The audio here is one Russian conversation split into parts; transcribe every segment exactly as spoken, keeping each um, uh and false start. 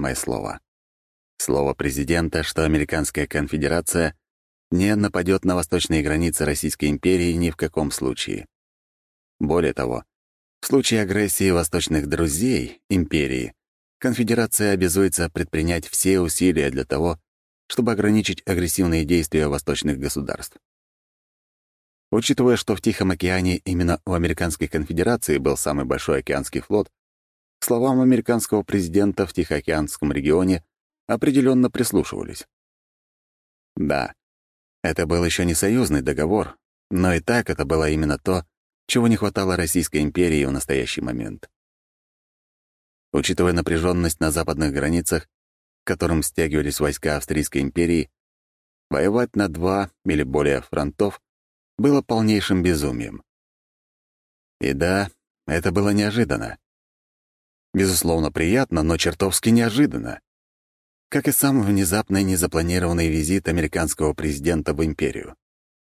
самое слово. Слово президента, что Американская конфедерация не нападет на восточные границы Российской империи ни в каком случае. Более того, в случае агрессии восточных друзей империи конфедерация обязуется предпринять все усилия для того, чтобы ограничить агрессивные действия восточных государств. Учитывая, что в Тихом океане именно у Американской конфедерации был самый большой океанский флот, к словам американского президента в Тихоокеанском регионе определенно прислушивались. Да, это был еще не союзный договор, но и так это было именно то, чего не хватало Российской империи в настоящий момент. Учитывая напряженность на западных границах, к которым стягивались войска Австрийской империи, воевать на два или более фронтов было полнейшим безумием. И да, это было неожиданно. Безусловно, приятно, но чертовски неожиданно. Как и сам внезапный незапланированный визит американского президента в империю.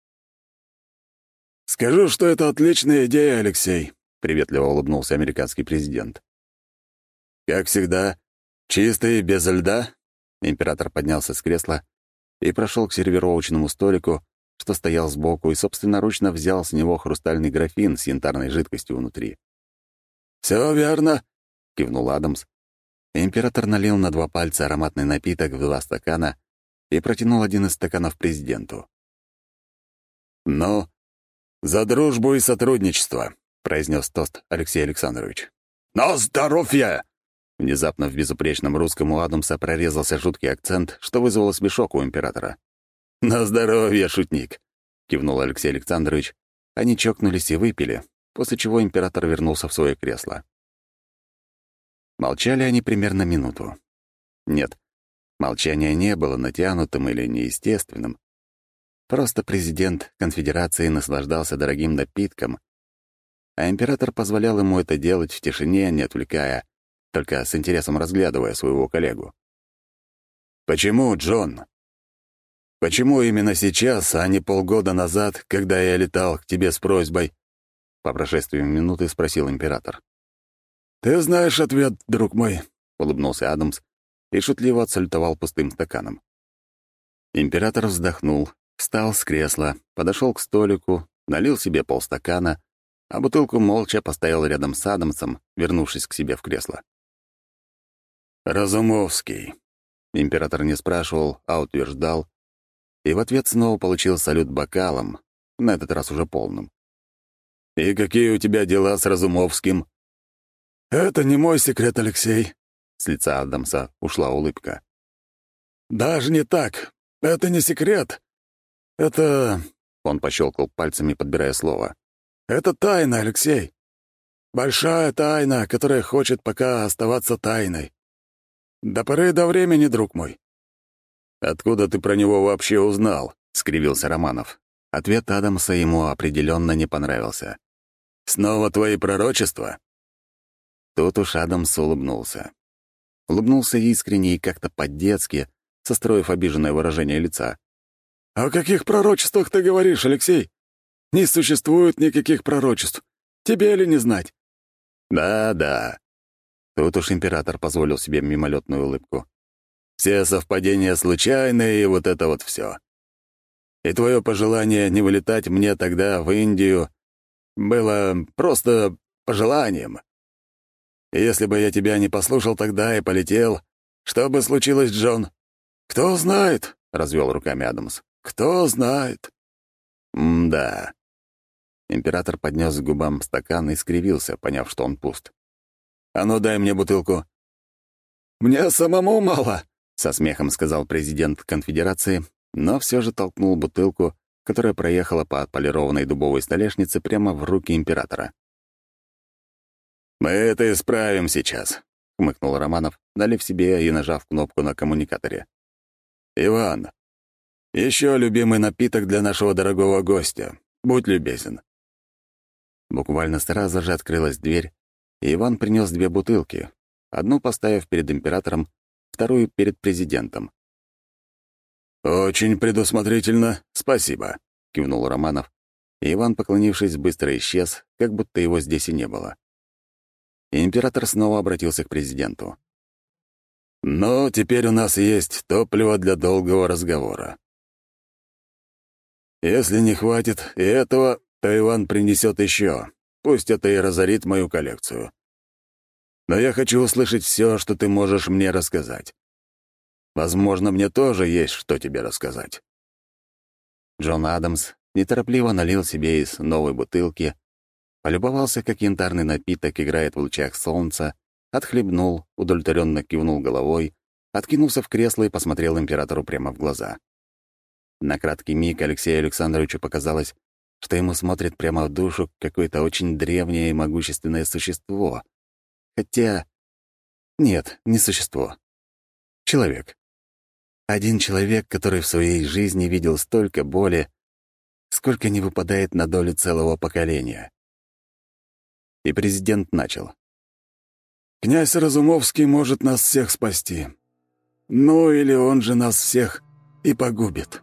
«Скажу, что это отличная идея, Алексей», — приветливо улыбнулся американский президент. «Как всегда, чистый, без льда?» Император поднялся с кресла и прошел к сервировочному столику, что стоял сбоку, и собственноручно взял с него хрустальный графин с янтарной жидкостью внутри. «Все верно», — кивнул Адамс. Император налил на два пальца ароматный напиток в два стакана и протянул один из стаканов президенту. «Ну, за дружбу и сотрудничество», — произнес тост Алексей Александрович. «На здоровье!» Внезапно в безупречном русском у Адамса прорезался жуткий акцент, что вызвало смешок у императора. «На здоровье, шутник!» — кивнул Алексей Александрович. Они чокнулись и выпили, после чего император вернулся в свое кресло. Молчали они примерно минуту. Нет, молчание не было натянутым или неестественным. Просто президент конфедерации наслаждался дорогим напитком, а император позволял ему это делать в тишине, не отвлекая, только с интересом разглядывая своего коллегу. «Почему, Джон? Почему именно сейчас, а не полгода назад, когда я летал к тебе с просьбой?» По прошествии минуты спросил император. «Ты знаешь ответ, друг мой», — улыбнулся Адамс и шутливо отсалютовал пустым стаканом. Император вздохнул, встал с кресла, подошел к столику, налил себе полстакана, а бутылку молча поставил рядом с Адамсом, вернувшись к себе в кресло. «Разумовский», — император не спрашивал, а утверждал, и в ответ снова получил салют бокалом, на этот раз уже полным. «И какие у тебя дела с Разумовским?» «Это не мой секрет, Алексей», — с лица Адамса ушла улыбка. «Даже не так. Это не секрет. Это...» — он пощелкал пальцами, подбирая слово. «Это тайна, Алексей. Большая тайна, которая хочет пока оставаться тайной. До поры до времени, друг мой». «Откуда ты про него вообще узнал?» — скривился Романов. Ответ Адамса ему определенно не понравился. «Снова твои пророчества?» Тут уж Адамс улыбнулся. Улыбнулся искренне и как-то по-детски, состроив обиженное выражение лица. «О каких пророчествах ты говоришь, Алексей? Не существует никаких пророчеств. Тебе ли не знать?» «Да-да». Тут уж император позволил себе мимолетную улыбку. «Все совпадения случайные, и вот это вот все. И твое пожелание не вылетать мне тогда в Индию было просто пожеланием. И если бы я тебя не послушал тогда и полетел, что бы случилось, Джон? Кто знает?» — развел руками Адамс. «Кто знает?» «М-да». Император поднес к губам стакан и скривился, поняв, что он пуст. «А ну, дай мне бутылку». «Мне самому мало», — со смехом сказал президент конфедерации, но все же толкнул бутылку, которая проехала по отполированной дубовой столешнице прямо в руки императора. «Мы это исправим сейчас», — хмыкнул Романов, налив себе и нажав кнопку на коммуникаторе. «Иван, еще любимый напиток для нашего дорогого гостя. Будь любезен». Буквально сразу же открылась дверь, и Иван принес две бутылки, одну поставив перед императором, вторую перед президентом. «Очень предусмотрительно, спасибо», — кивнул Романов, и Иван, поклонившись, быстро исчез, как будто его здесь и не было. И император снова обратился к президенту. Но теперь у нас есть топливо для долгого разговора. Если не хватит и этого, то Иван принесет еще. Пусть это и разорит мою коллекцию. Но я хочу услышать все, что ты можешь мне рассказать. Возможно, мне тоже есть что тебе рассказать». Джон Адамс неторопливо налил себе из новой бутылки, полюбовался, как янтарный напиток играет в лучах солнца, отхлебнул, удовлетворенно кивнул головой, откинулся в кресло и посмотрел императору прямо в глаза. На краткий миг Алексею Александровичу показалось, что ему смотрит прямо в душу какое-то очень древнее и могущественное существо. Хотя... Нет, не существо. Человек. Один человек, который в своей жизни видел столько боли, сколько не выпадает на долю целого поколения. И президент начал. «Князь Разумовский может нас всех спасти. Ну или он же нас всех и погубит».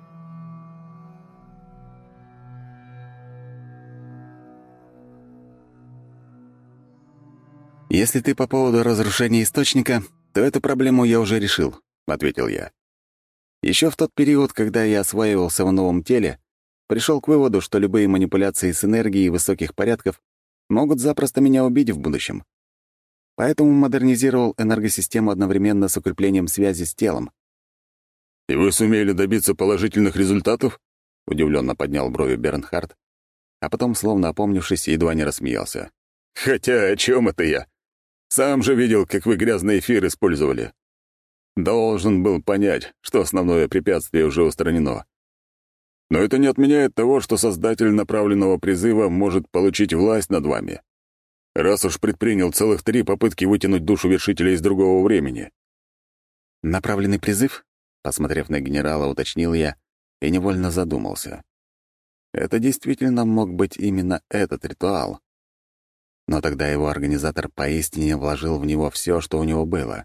«Если ты по поводу разрушения источника, то эту проблему я уже решил», — ответил я. Еще в тот период, когда я осваивался в новом теле, пришел к выводу, что любые манипуляции с энергией высоких порядков могут запросто меня убить в будущем. Поэтому модернизировал энергосистему одновременно с укреплением связи с телом. «И вы сумели добиться положительных результатов?» — удивленно поднял брови Бернхард, а потом, словно опомнившись, едва не рассмеялся. «Хотя о чем это я? Сам же видел, как вы грязный эфир использовали. Должен был понять, что основное препятствие уже устранено. Но это не отменяет того, что создатель направленного призыва может получить власть над вами, раз уж предпринял целых три попытки вытянуть душу вершителя из другого времени». «Направленный призыв?» — посмотрев на генерала, уточнил я и невольно задумался. Это действительно мог быть именно этот ритуал. Но тогда его организатор поистине вложил в него все, что у него было.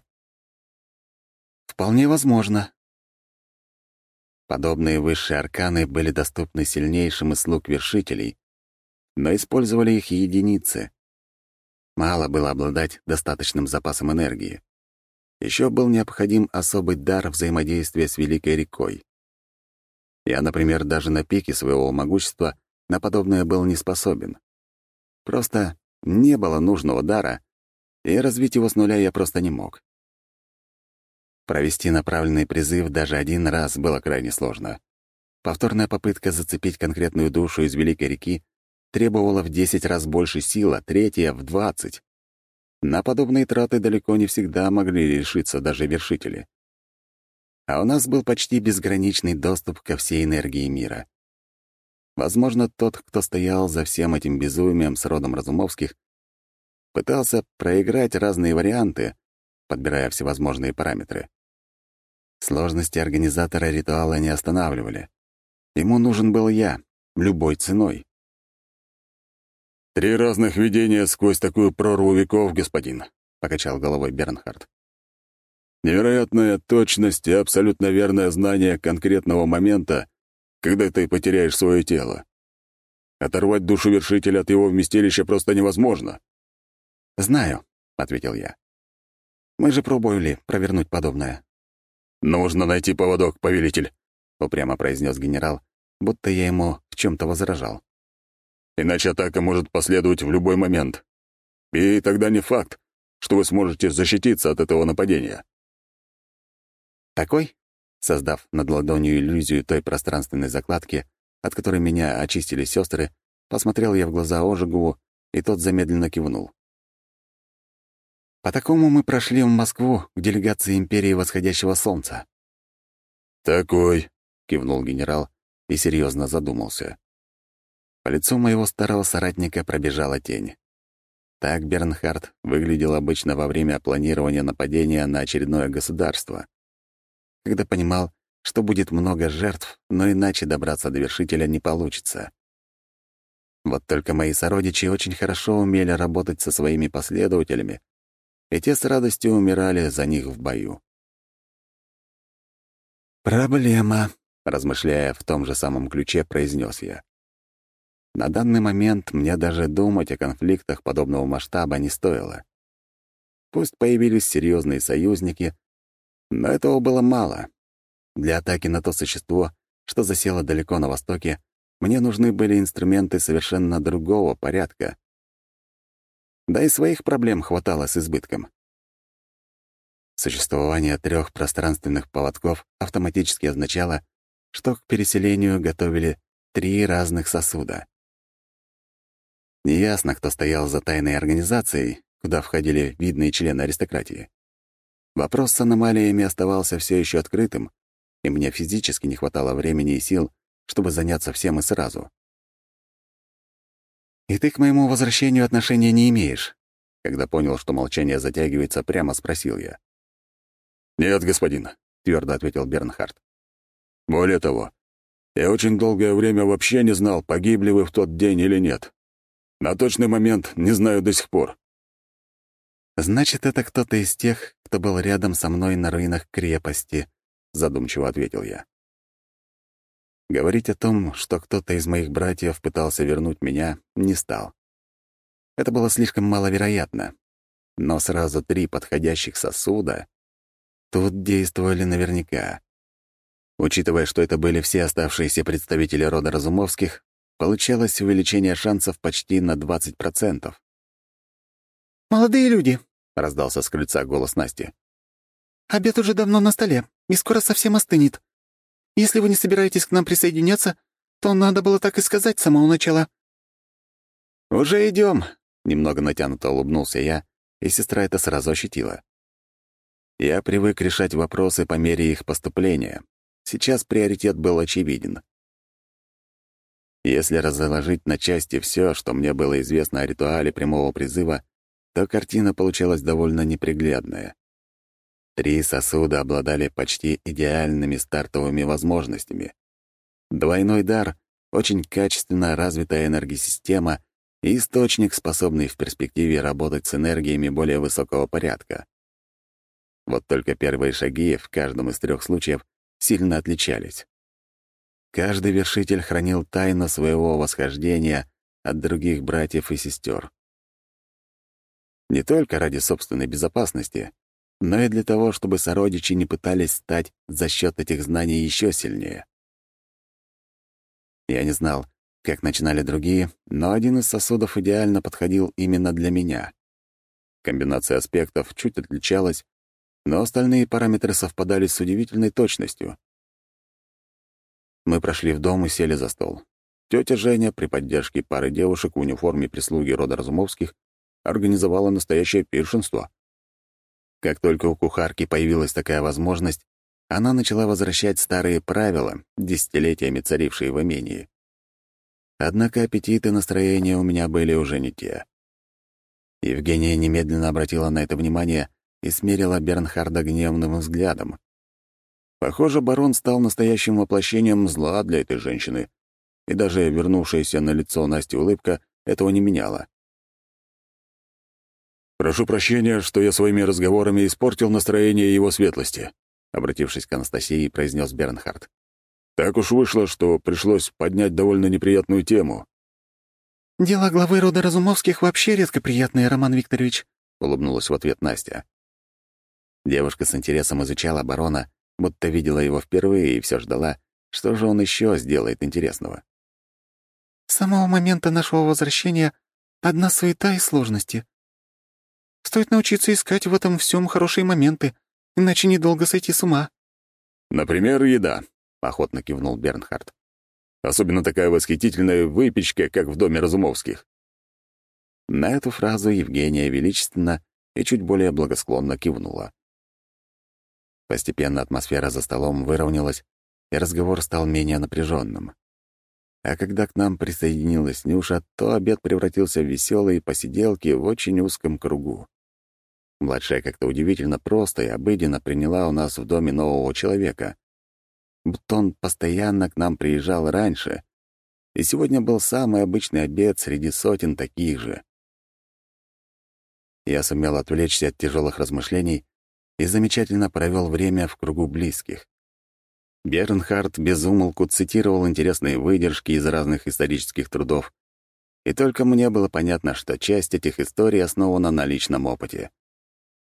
Вполне возможно. Подобные высшие арканы были доступны сильнейшим из слуг вершителей, но использовали их единицы. Мало было обладать достаточным запасом энергии. Еще был необходим особый дар взаимодействия с Великой рекой. Я, например, даже на пике своего могущества на подобное был не способен. Просто не было нужного дара, и развить его с нуля я просто не мог. Провести направленный призыв даже один раз было крайне сложно. Повторная попытка зацепить конкретную душу из Великой реки требовала в десять раз больше сил, а третья — в двадцать. На подобные траты далеко не всегда могли решиться даже вершители. А у нас был почти безграничный доступ ко всей энергии мира. Возможно, тот, кто стоял за всем этим безумием с родом Разумовских, пытался проиграть разные варианты, подбирая всевозможные параметры. Сложности организатора ритуала не останавливали. Ему нужен был я, любой ценой. «Три разных видения сквозь такую прорву веков, господин», — покачал головой Бернхард. «Невероятная точность и абсолютно верное знание конкретного момента, когда ты потеряешь свое тело. Оторвать душу вершителя от его вместилища просто невозможно». «Знаю», — ответил я. «Мы же пробовали провернуть подобное». «Нужно найти поводок, повелитель», — упрямо произнес генерал, будто я ему в чем-то возражал. «Иначе атака может последовать в любой момент. И тогда не факт, что вы сможете защититься от этого нападения». «Такой?» — создав над ладонью иллюзию той пространственной закладки, от которой меня очистили сестры, посмотрел я в глаза Ожегову, и тот замедленно кивнул. «По такому мы прошли в Москву к делегации Империи Восходящего Солнца». «Такой», — кивнул генерал и серьезно задумался. По лицу моего старого соратника пробежала тень. Так Бернхард выглядел обычно во время планирования нападения на очередное государство, когда понимал, что будет много жертв, но иначе добраться до вершителя не получится. Вот только мои сородичи очень хорошо умели работать со своими последователями, и те с радостью умирали за них в бою. «Проблема», — размышляя в том же самом ключе, произнес я. На данный момент мне даже думать о конфликтах подобного масштаба не стоило. Пусть появились серьезные союзники, но этого было мало. Для атаки на то существо, что засело далеко на востоке, мне нужны были инструменты совершенно другого порядка. Да и своих проблем хватало с избытком. Существование трех пространственных поводков автоматически означало, что к переселению готовили три разных сосуда. Неясно, кто стоял за тайной организацией, куда входили видные члены аристократии. Вопрос с аномалиями оставался все еще открытым, и мне физически не хватало времени и сил, чтобы заняться всем и сразу. «И ты к моему возвращению отношения не имеешь?» Когда понял, что молчание затягивается, прямо спросил я. «Нет, господин», — твердо ответил Бернхард. «Более того, я очень долгое время вообще не знал, погибли вы в тот день или нет. На точный момент не знаю до сих пор». «Значит, это кто-то из тех, кто был рядом со мной на руинах крепости», — задумчиво ответил я. Говорить о том, что кто-то из моих братьев пытался вернуть меня, не стал. Это было слишком маловероятно. Но сразу три подходящих сосуда тут действовали наверняка. Учитывая, что это были все оставшиеся представители рода Разумовских, получалось увеличение шансов почти на двадцать процентов. «Молодые люди», — раздался с крыльца голос Насти. «обед уже давно на столе и скоро совсем остынет. Если вы не собираетесь к нам присоединяться, то надо было так и сказать с самого начала». «Уже идем», — немного натянуто улыбнулся я, и сестра это сразу ощутила. Я привык решать вопросы по мере их поступления. Сейчас приоритет был очевиден. Если разложить на части все, что мне было известно о ритуале прямого призыва, то картина получалась довольно неприглядная. Три сосуда обладали почти идеальными стартовыми возможностями. Двойной дар, очень качественно развитая энергосистема и источник, способный в перспективе работать с энергиями более высокого порядка. Вот только первые шаги в каждом из трех случаев сильно отличались. Каждый вершитель хранил тайну своего восхождения от других братьев и сестер. Не только ради собственной безопасности, но и для того, чтобы сородичи не пытались стать за счет этих знаний еще сильнее. Я не знал, как начинали другие, но один из сосудов идеально подходил именно для меня. Комбинация аспектов чуть отличалась, но остальные параметры совпадали с удивительной точностью. Мы прошли в дом и сели за стол. Тетя Женя при поддержке пары девушек в униформе прислуги рода Разумовских организовала настоящее пиршенство. Как только у кухарки появилась такая возможность, она начала возвращать старые правила, десятилетиями царившие в имении. Однако аппетит и настроение у меня были уже не те. Евгения немедленно обратила на это внимание и смерила Бернхарда гневным взглядом. Похоже, барон стал настоящим воплощением зла для этой женщины, и даже вернувшаяся на лицо Насти улыбка этого не меняла. «Прошу прощения, что я своими разговорами испортил настроение его светлости», обратившись к Анастасии, произнес Бернхард. «Так уж вышло, что пришлось поднять довольно неприятную тему». «Дела главы рода Разумовских вообще редко приятные, Роман Викторович», — улыбнулась в ответ Настя. Девушка с интересом изучала барона, будто видела его впервые и все ждала, что же он еще сделает интересного. «С самого момента нашего возвращения одна суета и сложности. Стоит научиться искать в этом всем хорошие моменты, иначе недолго сойти с ума». «Например, еда», — охотно кивнул Бернхард. «Особенно такая восхитительная выпечка, как в доме Разумовских». На эту фразу Евгения величественно и чуть более благосклонно кивнула. Постепенно атмосфера за столом выровнялась, и разговор стал менее напряженным. А когда к нам присоединилась Нюша, то обед превратился в веселые посиделки в очень узком кругу. Младшая как-то удивительно просто и обыденно приняла у нас в доме нового человека. Будто он постоянно к нам приезжал раньше, и сегодня был самый обычный обед среди сотен таких же. Я сумел отвлечься от тяжелых размышлений и замечательно провел время в кругу близких. Бернхард без умолку цитировал интересные выдержки из разных исторических трудов, и только мне было понятно, что часть этих историй основана на личном опыте.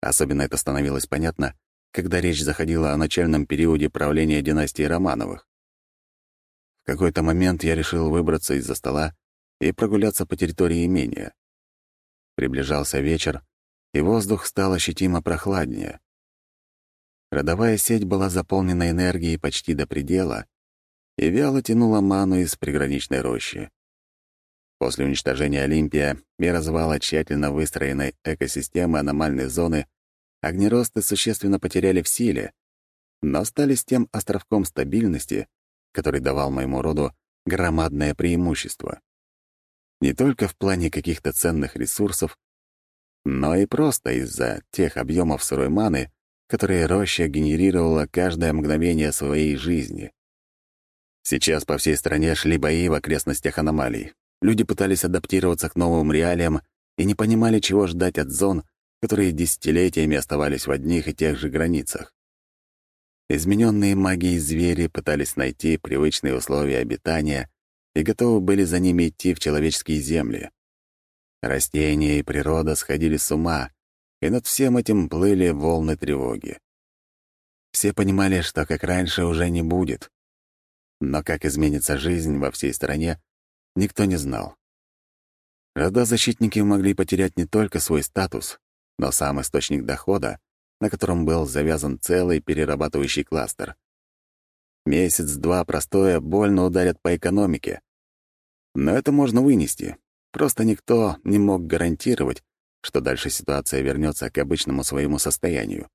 Особенно это становилось понятно, когда речь заходила о начальном периоде правления династии Романовых. В какой-то момент я решил выбраться из-за стола и прогуляться по территории имения. Приближался вечер, и воздух стал ощутимо прохладнее. Родовая сеть была заполнена энергией почти до предела и вяло тянула ману из приграничной рощи. После уничтожения Олимпия и развала тщательно выстроенной экосистемы аномальной зоны огнеросты существенно потеряли в силе, но стали с тем островком стабильности, который давал моему роду громадное преимущество. Не только в плане каких-то ценных ресурсов, но и просто из-за тех объемов сырой маны, которые роща генерировала каждое мгновение своей жизни. Сейчас по всей стране шли бои в окрестностях аномалий. Люди пытались адаптироваться к новым реалиям и не понимали, чего ждать от зон, которые десятилетиями оставались в одних и тех же границах. Измененные магией звери пытались найти привычные условия обитания и готовы были за ними идти в человеческие земли. Растения и природа сходили с ума, и над всем этим плыли волны тревоги. Все понимали, что как раньше уже не будет. Но как изменится жизнь во всей стране, никто не знал. Рода-защитники могли потерять не только свой статус, но сам источник дохода, на котором был завязан целый перерабатывающий кластер. Месяц-два простоя больно ударят по экономике. Но это можно вынести. Просто никто не мог гарантировать, что дальше ситуация вернется к обычному своему состоянию.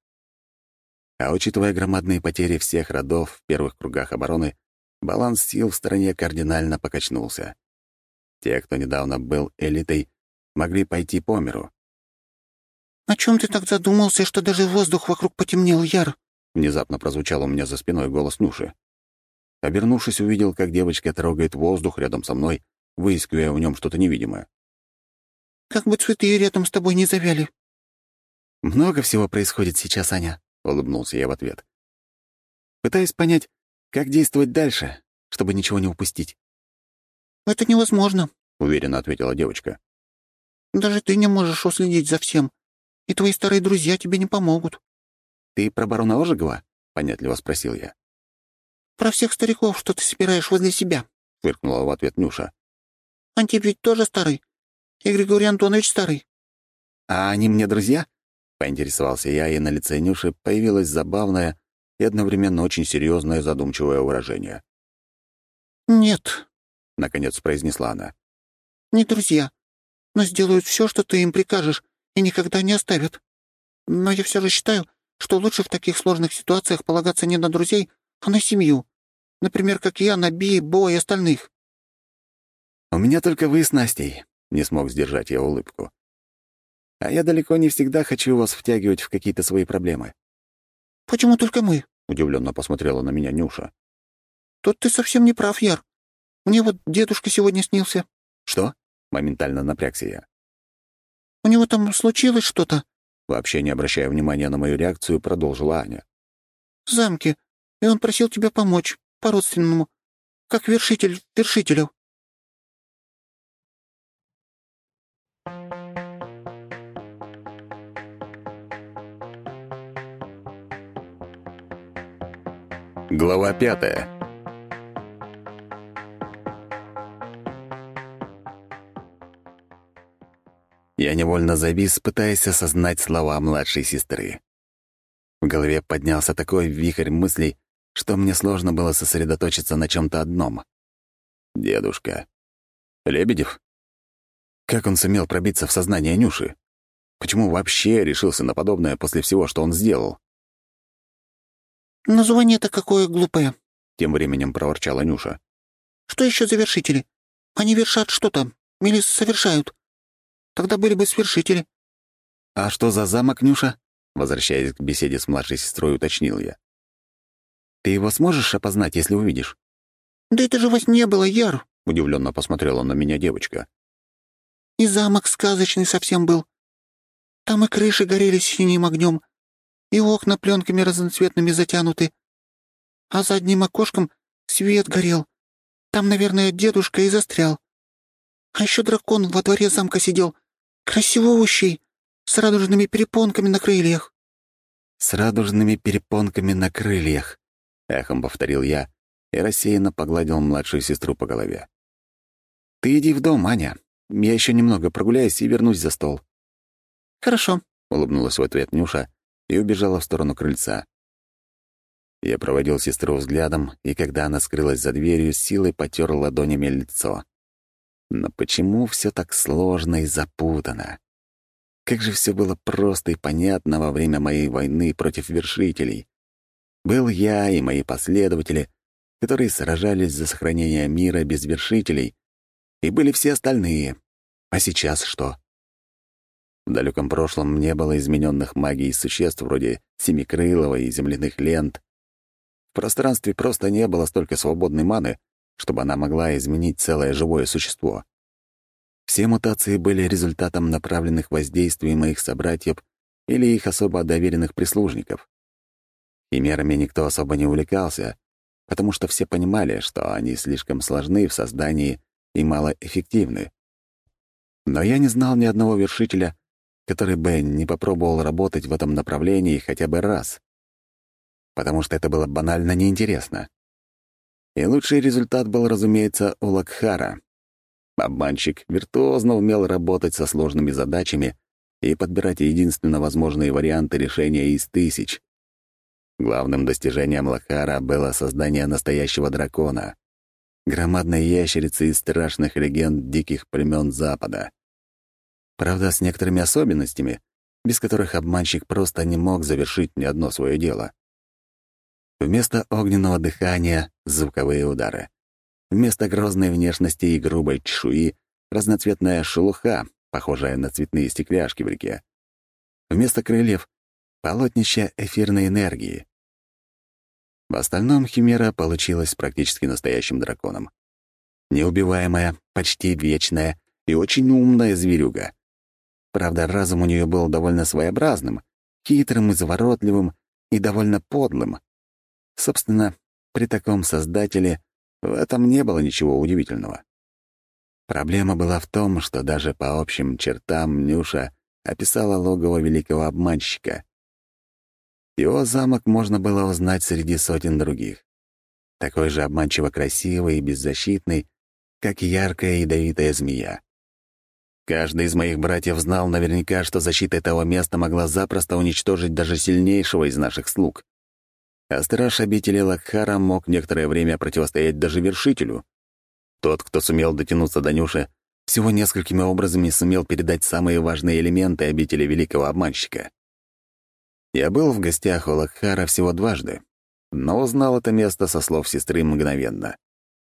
А учитывая громадные потери всех родов в первых кругах обороны, баланс сил в стране кардинально покачнулся. Те, кто недавно был элитой, могли пойти по миру. «О чем ты так задумался, что даже воздух вокруг потемнел, Яр?» Внезапно прозвучал у меня за спиной голос Нюши. Обернувшись, увидел, как девочка трогает воздух рядом со мной, выискивая в нем что-то невидимое. «Как бы цветы рядом с тобой не завяли». «Много всего происходит сейчас, Аня», — улыбнулся я в ответ. «Пытаюсь понять, как действовать дальше, чтобы ничего не упустить». «Это невозможно», — уверенно ответила девочка. «Даже ты не можешь уследить за всем, и твои старые друзья тебе не помогут». «Ты про барона Ожегова?» — понятливо спросил я. «Про всех стариков, что ты собираешь возле себя», — фыркнула в ответ Нюша. «Антип ведь тоже старый, и Григорий Антонович старый». «А они мне друзья?» — поинтересовался я, и на лице Нюши появилось забавное и одновременно очень серьезное задумчивое выражение. «Нет», — наконец произнесла она. «не друзья, но сделают все, что ты им прикажешь, и никогда не оставят. Но я все же считаю, что лучше в таких сложных ситуациях полагаться не на друзей, а на семью. Например, как я, на Би, Бо и остальных». «У меня только вы с Настей», — не смог сдержать я улыбку. «А я далеко не всегда хочу вас втягивать в какие-то свои проблемы». «Почему только мы?» — удивленно посмотрела на меня Нюша. «Тут ты совсем не прав, Яр. Мне вот дедушка сегодня снился». «Что?» — моментально напрягся я. «У него там случилось что-то?» Вообще не обращая внимания на мою реакцию, продолжила Аня. «В замке, и он просил тебя помочь, по-родственному, как вершитель вершителю». Глава пятая. Я невольно завис, пытаясь осознать слова младшей сестры. В голове поднялся такой вихрь мыслей, что мне сложно было сосредоточиться на чем-то одном. Дедушка. Лебедев? Как он сумел пробиться в сознание Нюши? Почему вообще решился на подобное после всего, что он сделал? «Название-то какое глупое», — тем временем проворчала Нюша. «Что еще за вершители? Они вершат что-то или совершают. Тогда были бы свершители». «А что за замок, Нюша?» — возвращаясь к беседе с младшей сестрой, уточнил я. «Ты его сможешь опознать, если увидишь?» «Да это же во сне было, Яр», — удивленно посмотрела на меня девочка. «И замок сказочный совсем был. Там и крыши горели синим огнем, и окна пленками разноцветными затянуты. А за одним окошком свет горел. Там, наверное, дедушка и застрял. А еще дракон во дворе замка сидел. Красивущий. с радужными перепонками на крыльях». «С радужными перепонками на крыльях», — эхом повторил я и рассеянно погладил младшую сестру по голове. «Ты иди в дом, Аня. Я еще немного прогуляюсь и вернусь за стол». «Хорошо», — улыбнулась в ответ Нюша и убежала в сторону крыльца. Я проводил сестру взглядом, и когда она скрылась за дверью, с силой потер ладонями лицо. Но почему все так сложно и запутано? Как же все было просто и понятно во время моей войны против вершителей. Был я и мои последователи, которые сражались за сохранение мира без вершителей, и были все остальные. А сейчас что? В далеком прошлом не было измененных магией существ вроде Семикрылого и земляных лент. В пространстве просто не было столько свободной маны, чтобы она могла изменить целое живое существо. Все мутации были результатом направленных воздействий моих собратьев или их особо доверенных прислужников. Химерами никто особо не увлекался, потому что все понимали, что они слишком сложны в создании и малоэффективны. Но я не знал ни одного вершителя, который бы не попробовал работать в этом направлении хотя бы раз, потому что это было банально неинтересно. И лучший результат был, разумеется, у Лакхара. Обманщик виртуозно умел работать со сложными задачами и подбирать единственно возможные варианты решения из тысяч. Главным достижением Лакхара было создание настоящего дракона, громадной ящерицы из страшных легенд диких племен Запада. Правда, с некоторыми особенностями, без которых обманщик просто не мог завершить ни одно свое дело. Вместо огненного дыхания — звуковые удары. Вместо грозной внешности и грубой чешуи — разноцветная шелуха, похожая на цветные стекляшки в реке. Вместо крыльев — полотнище эфирной энергии. В остальном Химера получилась практически настоящим драконом. Неубиваемая, почти вечная и очень умная зверюга. Правда, разум у нее был довольно своеобразным, хитрым и заворотливым, и довольно подлым. Собственно, при таком создателе в этом не было ничего удивительного. Проблема была в том, что даже по общим чертам Нюша описала логово великого обманщика. Его замок можно было узнать среди сотен других. Такой же обманчиво красивый и беззащитный, как яркая ядовитая змея. Каждый из моих братьев знал наверняка, что защита этого места могла запросто уничтожить даже сильнейшего из наших слуг. А страж обители Лакхара мог некоторое время противостоять даже вершителю. Тот, кто сумел дотянуться до Нюши, всего несколькими образами сумел передать самые важные элементы обители великого обманщика. Я был в гостях у Лакхара всего дважды, но узнал это место со слов сестры мгновенно.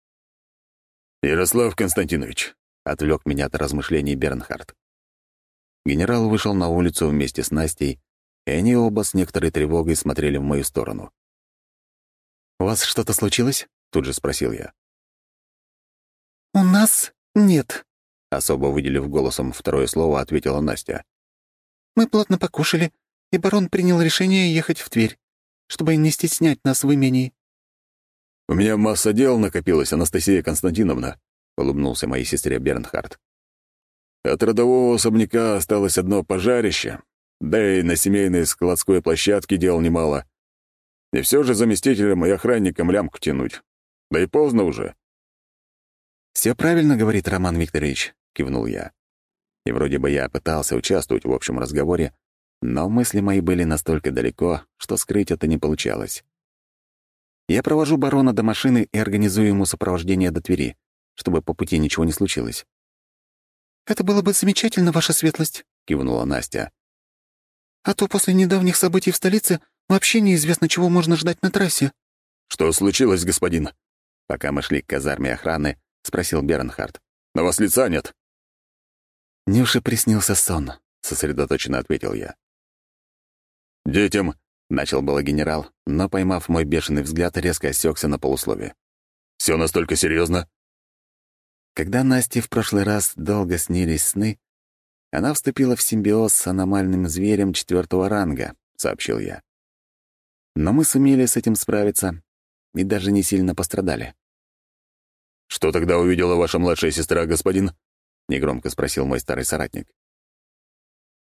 «Ярослав Константинович», — отвлек меня от размышлений Бернхард. Генерал вышел на улицу вместе с Настей, и они оба с некоторой тревогой смотрели в мою сторону. «У вас что-то случилось?» — тут же спросил я. «У нас нет», — особо выделив голосом второе слово, ответила Настя. «Мы плотно покушали, и барон принял решение ехать в Тверь, чтобы не стеснять нас в имении». «У меня масса дел накопилась, Анастасия Константиновна», — улыбнулся моей сестре Бернхард. «От родового особняка осталось одно пожарище, да и на семейной складской площадке дел немало. И все же заместителям и охранникам лямку тянуть. Да и поздно уже». «Все правильно говорит Роман Викторович», — кивнул я. И вроде бы я пытался участвовать в общем разговоре, но мысли мои были настолько далеко, что скрыть это не получалось. «Я провожу барона до машины и организую ему сопровождение до Твери, чтобы по пути ничего не случилось». «Это было бы замечательно, ваша светлость», — кивнула Настя. «А то после недавних событий в столице вообще неизвестно, чего можно ждать на трассе». «Что случилось, господин?» Пока мы шли к казарме охраны, спросил Бернхард. «На вас лица нет?» «Нюше приснился сон», — сосредоточенно ответил я. «Детям», — начал было генерал, но, поймав мой бешеный взгляд, резко осекся на полуслове. «Все настолько серьезно?» Когда Насте в прошлый раз долго снились сны, она вступила в симбиоз с аномальным зверем четвертого ранга, — сообщил я. Но мы сумели с этим справиться и даже не сильно пострадали. «Что тогда увидела ваша младшая сестра, господин?» — негромко спросил мой старый соратник.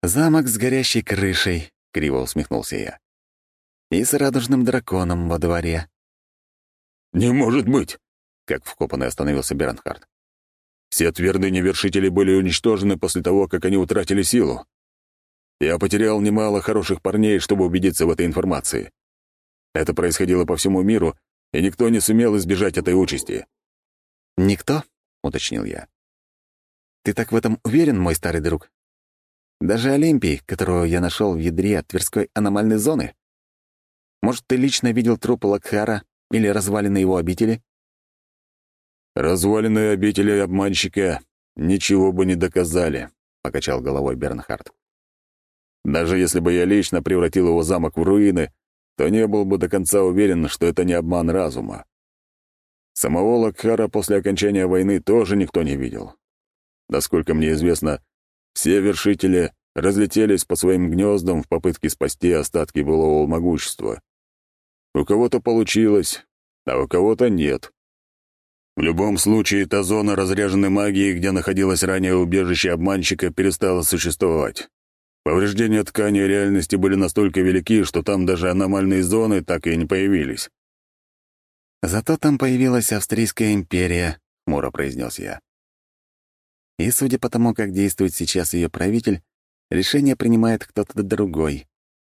«Замок с горящей крышей», — криво усмехнулся я. «И с радужным драконом во дворе». «Не может быть!» — как вкопанный остановился Бернхард. «Все твердыни вершителей были уничтожены после того, как они утратили силу. Я потерял немало хороших парней, чтобы убедиться в этой информации. Это происходило по всему миру, и никто не сумел избежать этой участи». «Никто?» — уточнил я. «Ты так в этом уверен, мой старый друг? Даже Олимпий, которого я нашел в ядре Тверской аномальной зоны? Может, ты лично видел труп Лакхара или развалины его обители?» «Развалины обители обманщика ничего бы не доказали», — покачал головой Бернхард. «Даже если бы я лично превратил его замок в руины, то не был бы до конца уверен, что это не обман разума. Самого Лакхара после окончания войны тоже никто не видел. Насколько мне известно, все вершители разлетелись по своим гнездам в попытке спасти остатки былого могущества. У кого-то получилось, а у кого-то нет. В любом случае, та зона разряженной магии, где находилось ранее убежище обманщика, перестала существовать. Повреждения ткани реальности были настолько велики, что там даже аномальные зоны так и не появились. «Зато там появилась Австрийская империя», — хмуро произнес я. «И судя по тому, как действует сейчас ее правитель, решение принимает кто-то другой».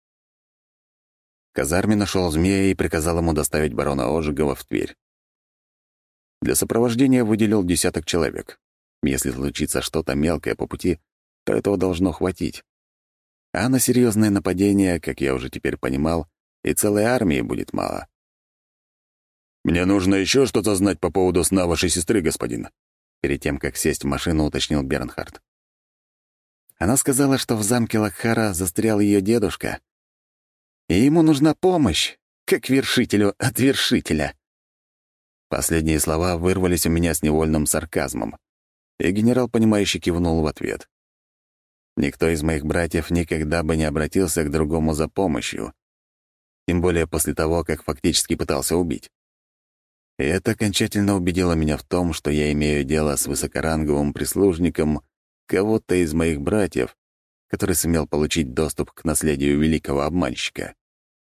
В казарме нашел змея и приказал ему доставить барона Ожегова в Тверь. Для сопровождения выделил десяток человек. Если случится что-то мелкое по пути, то этого должно хватить. А на серьезное нападение, как я уже теперь понимал, и целой армии будет мало. «Мне нужно еще что-то знать по поводу сна вашей сестры, господин», перед тем, как сесть в машину, уточнил Бернхард. Она сказала, что в замке Лакхара застрял ее дедушка, и ему нужна помощь, как вершителю от вершителя. Последние слова вырвались у меня с невольным сарказмом, и генерал, понимающе кивнул в ответ. Никто из моих братьев никогда бы не обратился к другому за помощью, тем более после того, как фактически пытался убить. И это окончательно убедило меня в том, что я имею дело с высокоранговым прислужником кого-то из моих братьев, который сумел получить доступ к наследию великого обманщика.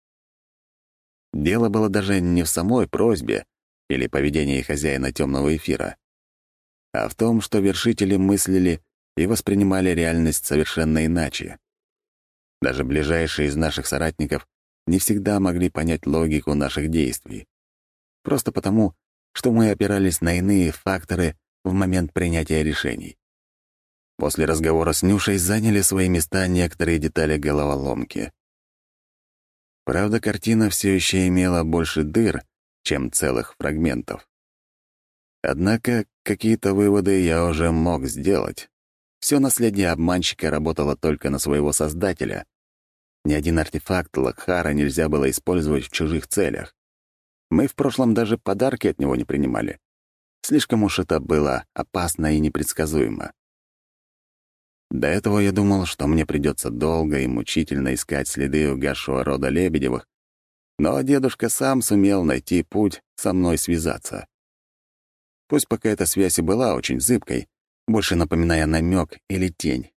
Дело было даже не в самой просьбе или поведении хозяина темного эфира, а в том, что вершители мыслили и воспринимали реальность совершенно иначе. Даже ближайшие из наших соратников не всегда могли понять логику наших действий. Просто потому, что мы опирались на иные факторы в момент принятия решений. После разговора с Нюшей заняли свои места некоторые детали головоломки. Правда, картина все еще имела больше дыр, чем целых фрагментов. Однако какие-то выводы я уже мог сделать. Все наследие обманщика работало только на своего создателя. Ни один артефакт Лакхара нельзя было использовать в чужих целях. Мы в прошлом даже подарки от него не принимали. Слишком уж это было опасно и непредсказуемо. До этого я думал, что мне придется долго и мучительно искать следы угасшего рода Лебедевых, но дедушка сам сумел найти путь со мной связаться. Пусть пока эта связь и была очень зыбкой, больше напоминая намек или тень.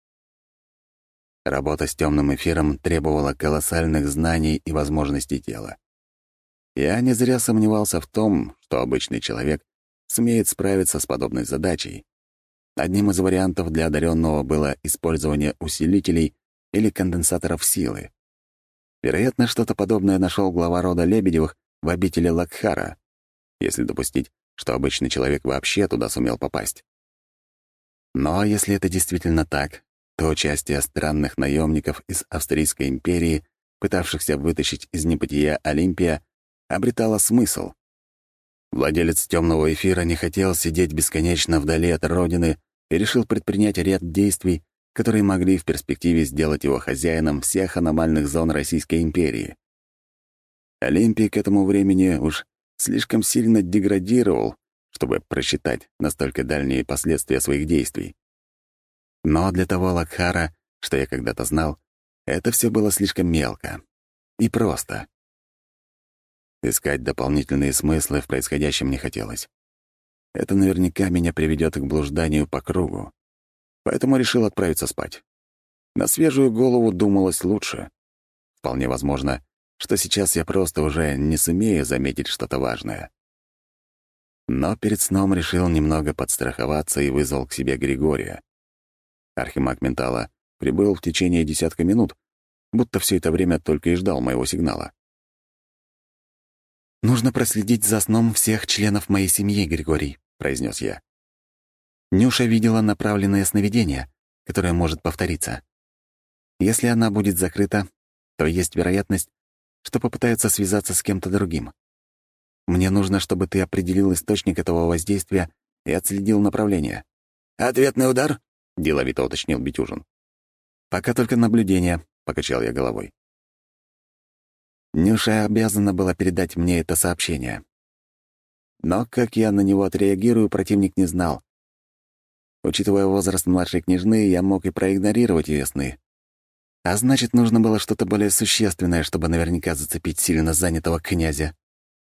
Работа с темным эфиром требовала колоссальных знаний и возможностей тела. Я не зря сомневался в том, что обычный человек сумеет справиться с подобной задачей. Одним из вариантов для одаренного было использование усилителей или конденсаторов силы. Вероятно, что-то подобное нашел глава рода Лебедевых в обители Лакхара, если допустить, что обычный человек вообще туда сумел попасть. Но если это действительно так, то участие странных наемников из Австрийской империи, пытавшихся вытащить из небытия Олимпия, обретало смысл. Владелец темного эфира не хотел сидеть бесконечно вдали от родины и решил предпринять ряд действий, которые могли в перспективе сделать его хозяином всех аномальных зон Российской империи. Олимпий к этому времени уж слишком сильно деградировал, чтобы просчитать настолько дальние последствия своих действий. Но для того Лакхара, что я когда-то знал, это все было слишком мелко и просто. Искать дополнительные смыслы в происходящем не хотелось. Это наверняка меня приведет к блужданию по кругу, поэтому решил отправиться спать. На свежую голову думалось лучше. Вполне возможно, что сейчас я просто уже не сумею заметить что-то важное. Но перед сном решил немного подстраховаться и вызвал к себе Григория. Архимаг ментала прибыл в течение десятка минут, будто все это время только и ждал моего сигнала. «Нужно проследить за сном всех членов моей семьи, Григорий», — произнес я. «Нюша видела направленное сновидение, которое может повториться. Если она будет закрыта, то есть вероятность, что попытаются связаться с кем-то другим. Мне нужно, чтобы ты определил источник этого воздействия и отследил направление». «Ответный удар?» — деловито уточнил Битюжин. «Пока только наблюдение», — покачал я головой. Нюша обязана была передать мне это сообщение. Но как я на него отреагирую, противник не знал. Учитывая возраст младшей княжны, я мог и проигнорировать ее сны. А значит, нужно было что-то более существенное, чтобы наверняка зацепить сильно занятого князя.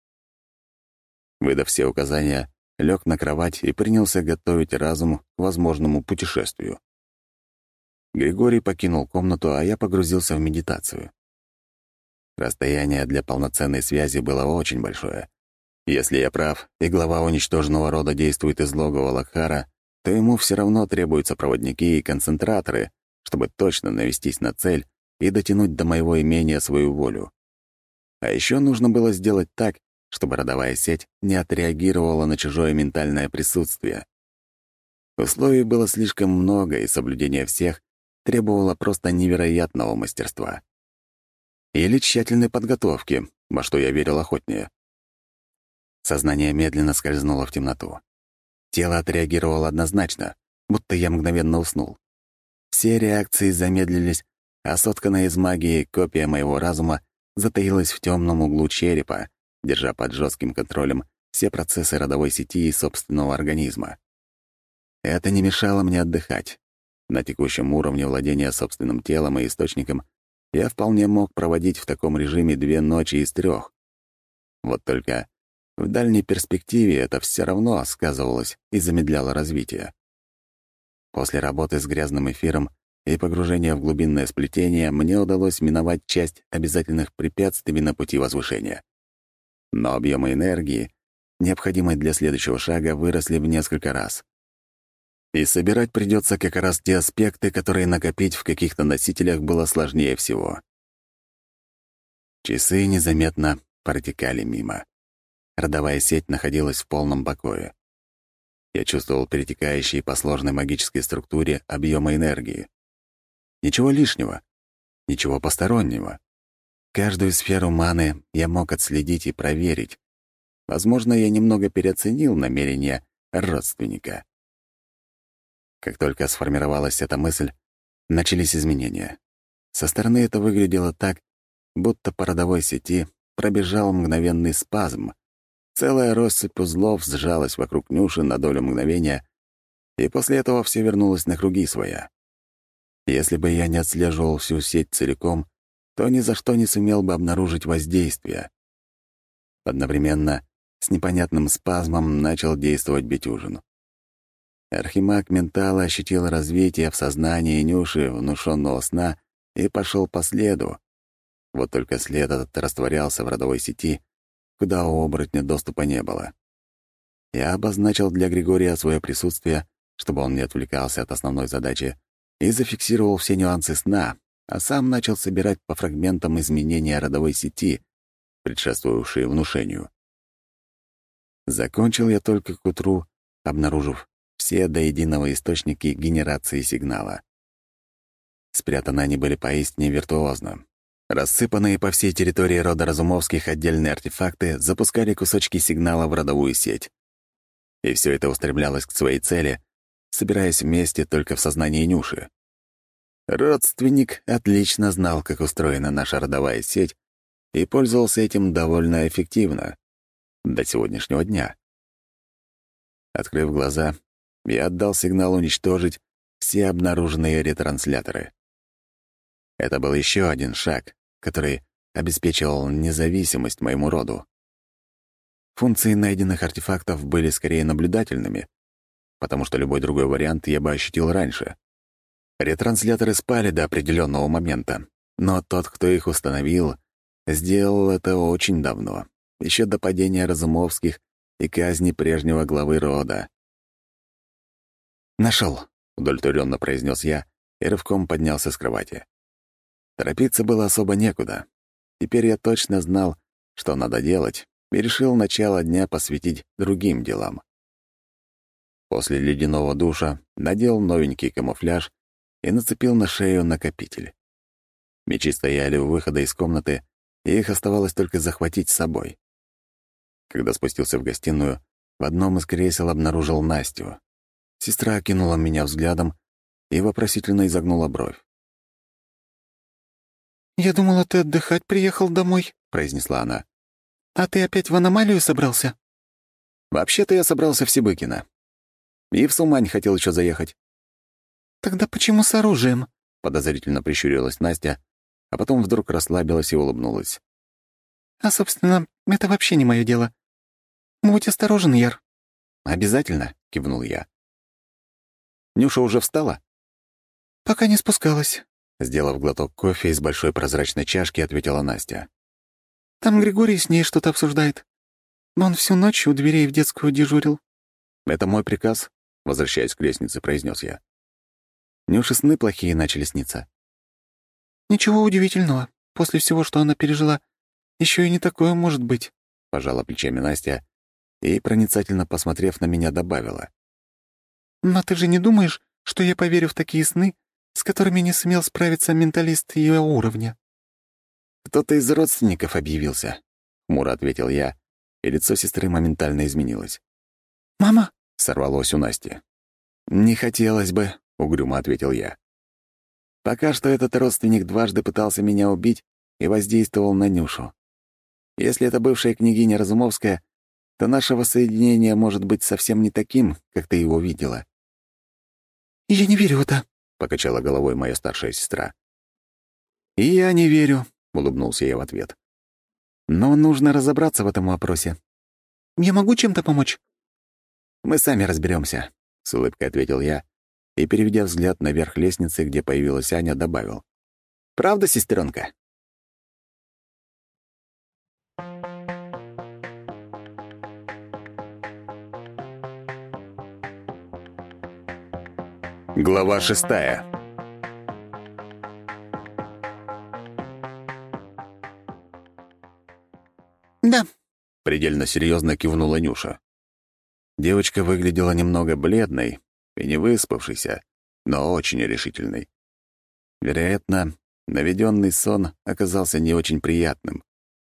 Выдав все указания, лег на кровать и принялся готовить разум к возможному путешествию. Григорий покинул комнату, а я погрузился в медитацию. Расстояние для полноценной связи было очень большое. Если я прав, и глава уничтоженного рода действует из логова Лакхара, то ему все равно требуются проводники и концентраторы, чтобы точно навестись на цель и дотянуть до моего имения свою волю. А еще нужно было сделать так, чтобы родовая сеть не отреагировала на чужое ментальное присутствие. Условий было слишком много, и соблюдение всех требовало просто невероятного мастерства. Или тщательной подготовки, во что я верил охотнее. Сознание медленно скользнуло в темноту. Тело отреагировало однозначно, будто я мгновенно уснул. Все реакции замедлились, а сотканная из магии копия моего разума затаилась в темном углу черепа, держа под жестким контролем все процессы родовой сети и собственного организма. Это не мешало мне отдыхать. На текущем уровне владения собственным телом и источником я вполне мог проводить в таком режиме две ночи из трех. Вот только в дальней перспективе это все равно сказывалось и замедляло развитие. После работы с грязным эфиром и погружения в глубинное сплетение мне удалось миновать часть обязательных препятствий на пути возвышения. Но объемы энергии, необходимой для следующего шага, выросли в несколько раз. И собирать придется как раз те аспекты, которые накопить в каких-то носителях было сложнее всего. Часы незаметно протекали мимо. Родовая сеть находилась в полном покое. Я чувствовал перетекающие по сложной магической структуре объемы энергии. Ничего лишнего, ничего постороннего. Каждую сферу маны я мог отследить и проверить. Возможно, я немного переоценил намерения родственника. Как только сформировалась эта мысль, начались изменения. Со стороны это выглядело так, будто по родовой сети пробежал мгновенный спазм. Целая россыпь узлов сжалась вокруг Нюши на долю мгновения, и после этого все вернулось на круги своя. Если бы я не отслеживал всю сеть целиком, то ни за что не сумел бы обнаружить воздействие. Одновременно с непонятным спазмом начал действовать Битюжин. Архимаг ментала ощутил развитие в сознании Нюши внушенного сна и пошел по следу. Вот только след этот растворялся в родовой сети, куда у оборотня доступа не было. Я обозначил для Григория свое присутствие, чтобы он не отвлекался от основной задачи, и зафиксировал все нюансы сна, а сам начал собирать по фрагментам изменения родовой сети, предшествовавшие внушению. Закончил я только к утру, обнаружив все до единого источники генерации сигнала. Спрятаны они были поистине виртуозно. Рассыпанные по всей территории рода Разумовских отдельные артефакты запускали кусочки сигнала в родовую сеть. И все это устремлялось к своей цели, собираясь вместе только в сознании Нюши. Родственник отлично знал, как устроена наша родовая сеть, и пользовался этим довольно эффективно. До сегодняшнего дня. Открыв глаза, я отдал сигнал уничтожить все обнаруженные ретрансляторы. Это был еще один шаг, который обеспечивал независимость моему роду. Функции найденных артефактов были скорее наблюдательными, потому что любой другой вариант я бы ощутил раньше. Ретрансляторы спали до определенного момента, но тот, кто их установил, сделал это очень давно, еще до падения Разумовских и казни прежнего главы рода. «Нашел», — удовлетворенно произнес я и рывком поднялся с кровати. Торопиться было особо некуда. Теперь я точно знал, что надо делать, и решил начало дня посвятить другим делам. После ледяного душа надел новенький камуфляж и нацепил на шею накопитель. Мечи стояли у выхода из комнаты, и их оставалось только захватить с собой. Когда спустился в гостиную, в одном из кресел обнаружил Настю. Сестра окинула меня взглядом и вопросительно изогнула бровь. «Я думала, ты отдыхать приехал домой», — произнесла она. «А ты опять в аномалию собрался?» «Вообще-то я собрался в Сибыкино. И в Сумань хотел еще заехать». «Тогда почему с оружием?» — подозрительно прищурилась Настя, а потом вдруг расслабилась и улыбнулась. «А, собственно, это вообще не мое дело. Будь осторожен, Яр». «Обязательно», — кивнул я. «Нюша уже встала?» «Пока не спускалась», — сделав глоток кофе из большой прозрачной чашки, ответила Настя. «Там Григорий с ней что-то обсуждает. Он всю ночь у дверей в детскую дежурил». «Это мой приказ», — возвращаясь к лестнице, произнес я. Нюше сны плохие начали сниться. «Ничего удивительного. После всего, что она пережила, еще и не такое может быть», — пожала плечами Настя и, проницательно посмотрев на меня, добавила. «Но ты же не думаешь, что я поверю в такие сны, с которыми не сумел справиться менталист ее уровня?» «Кто-то из родственников объявился», — хмуро ответил я, и лицо сестры моментально изменилось. «Мама!» — сорвалось у Насти. «Не хотелось бы», — угрюмо ответил я. «Пока что этот родственник дважды пытался меня убить и воздействовал на Нюшу. Если это бывшая княгиня Разумовская, то наше воссоединение может быть совсем не таким, как ты его видела». «Я не верю в это», — покачала головой моя старшая сестра. «И я не верю», — улыбнулся я в ответ. «Но нужно разобраться в этом вопросе». «Я могу чем-то помочь?» «Мы сами разберемся, с улыбкой ответил я и, переведя взгляд наверх лестницы, где появилась Аня, добавил. «Правда, сестренка?» Глава шестая. «Да», — предельно серьезно кивнула Нюша. Девочка выглядела немного бледной и не выспавшейся, но очень решительной. Вероятно, наведенный сон оказался не очень приятным.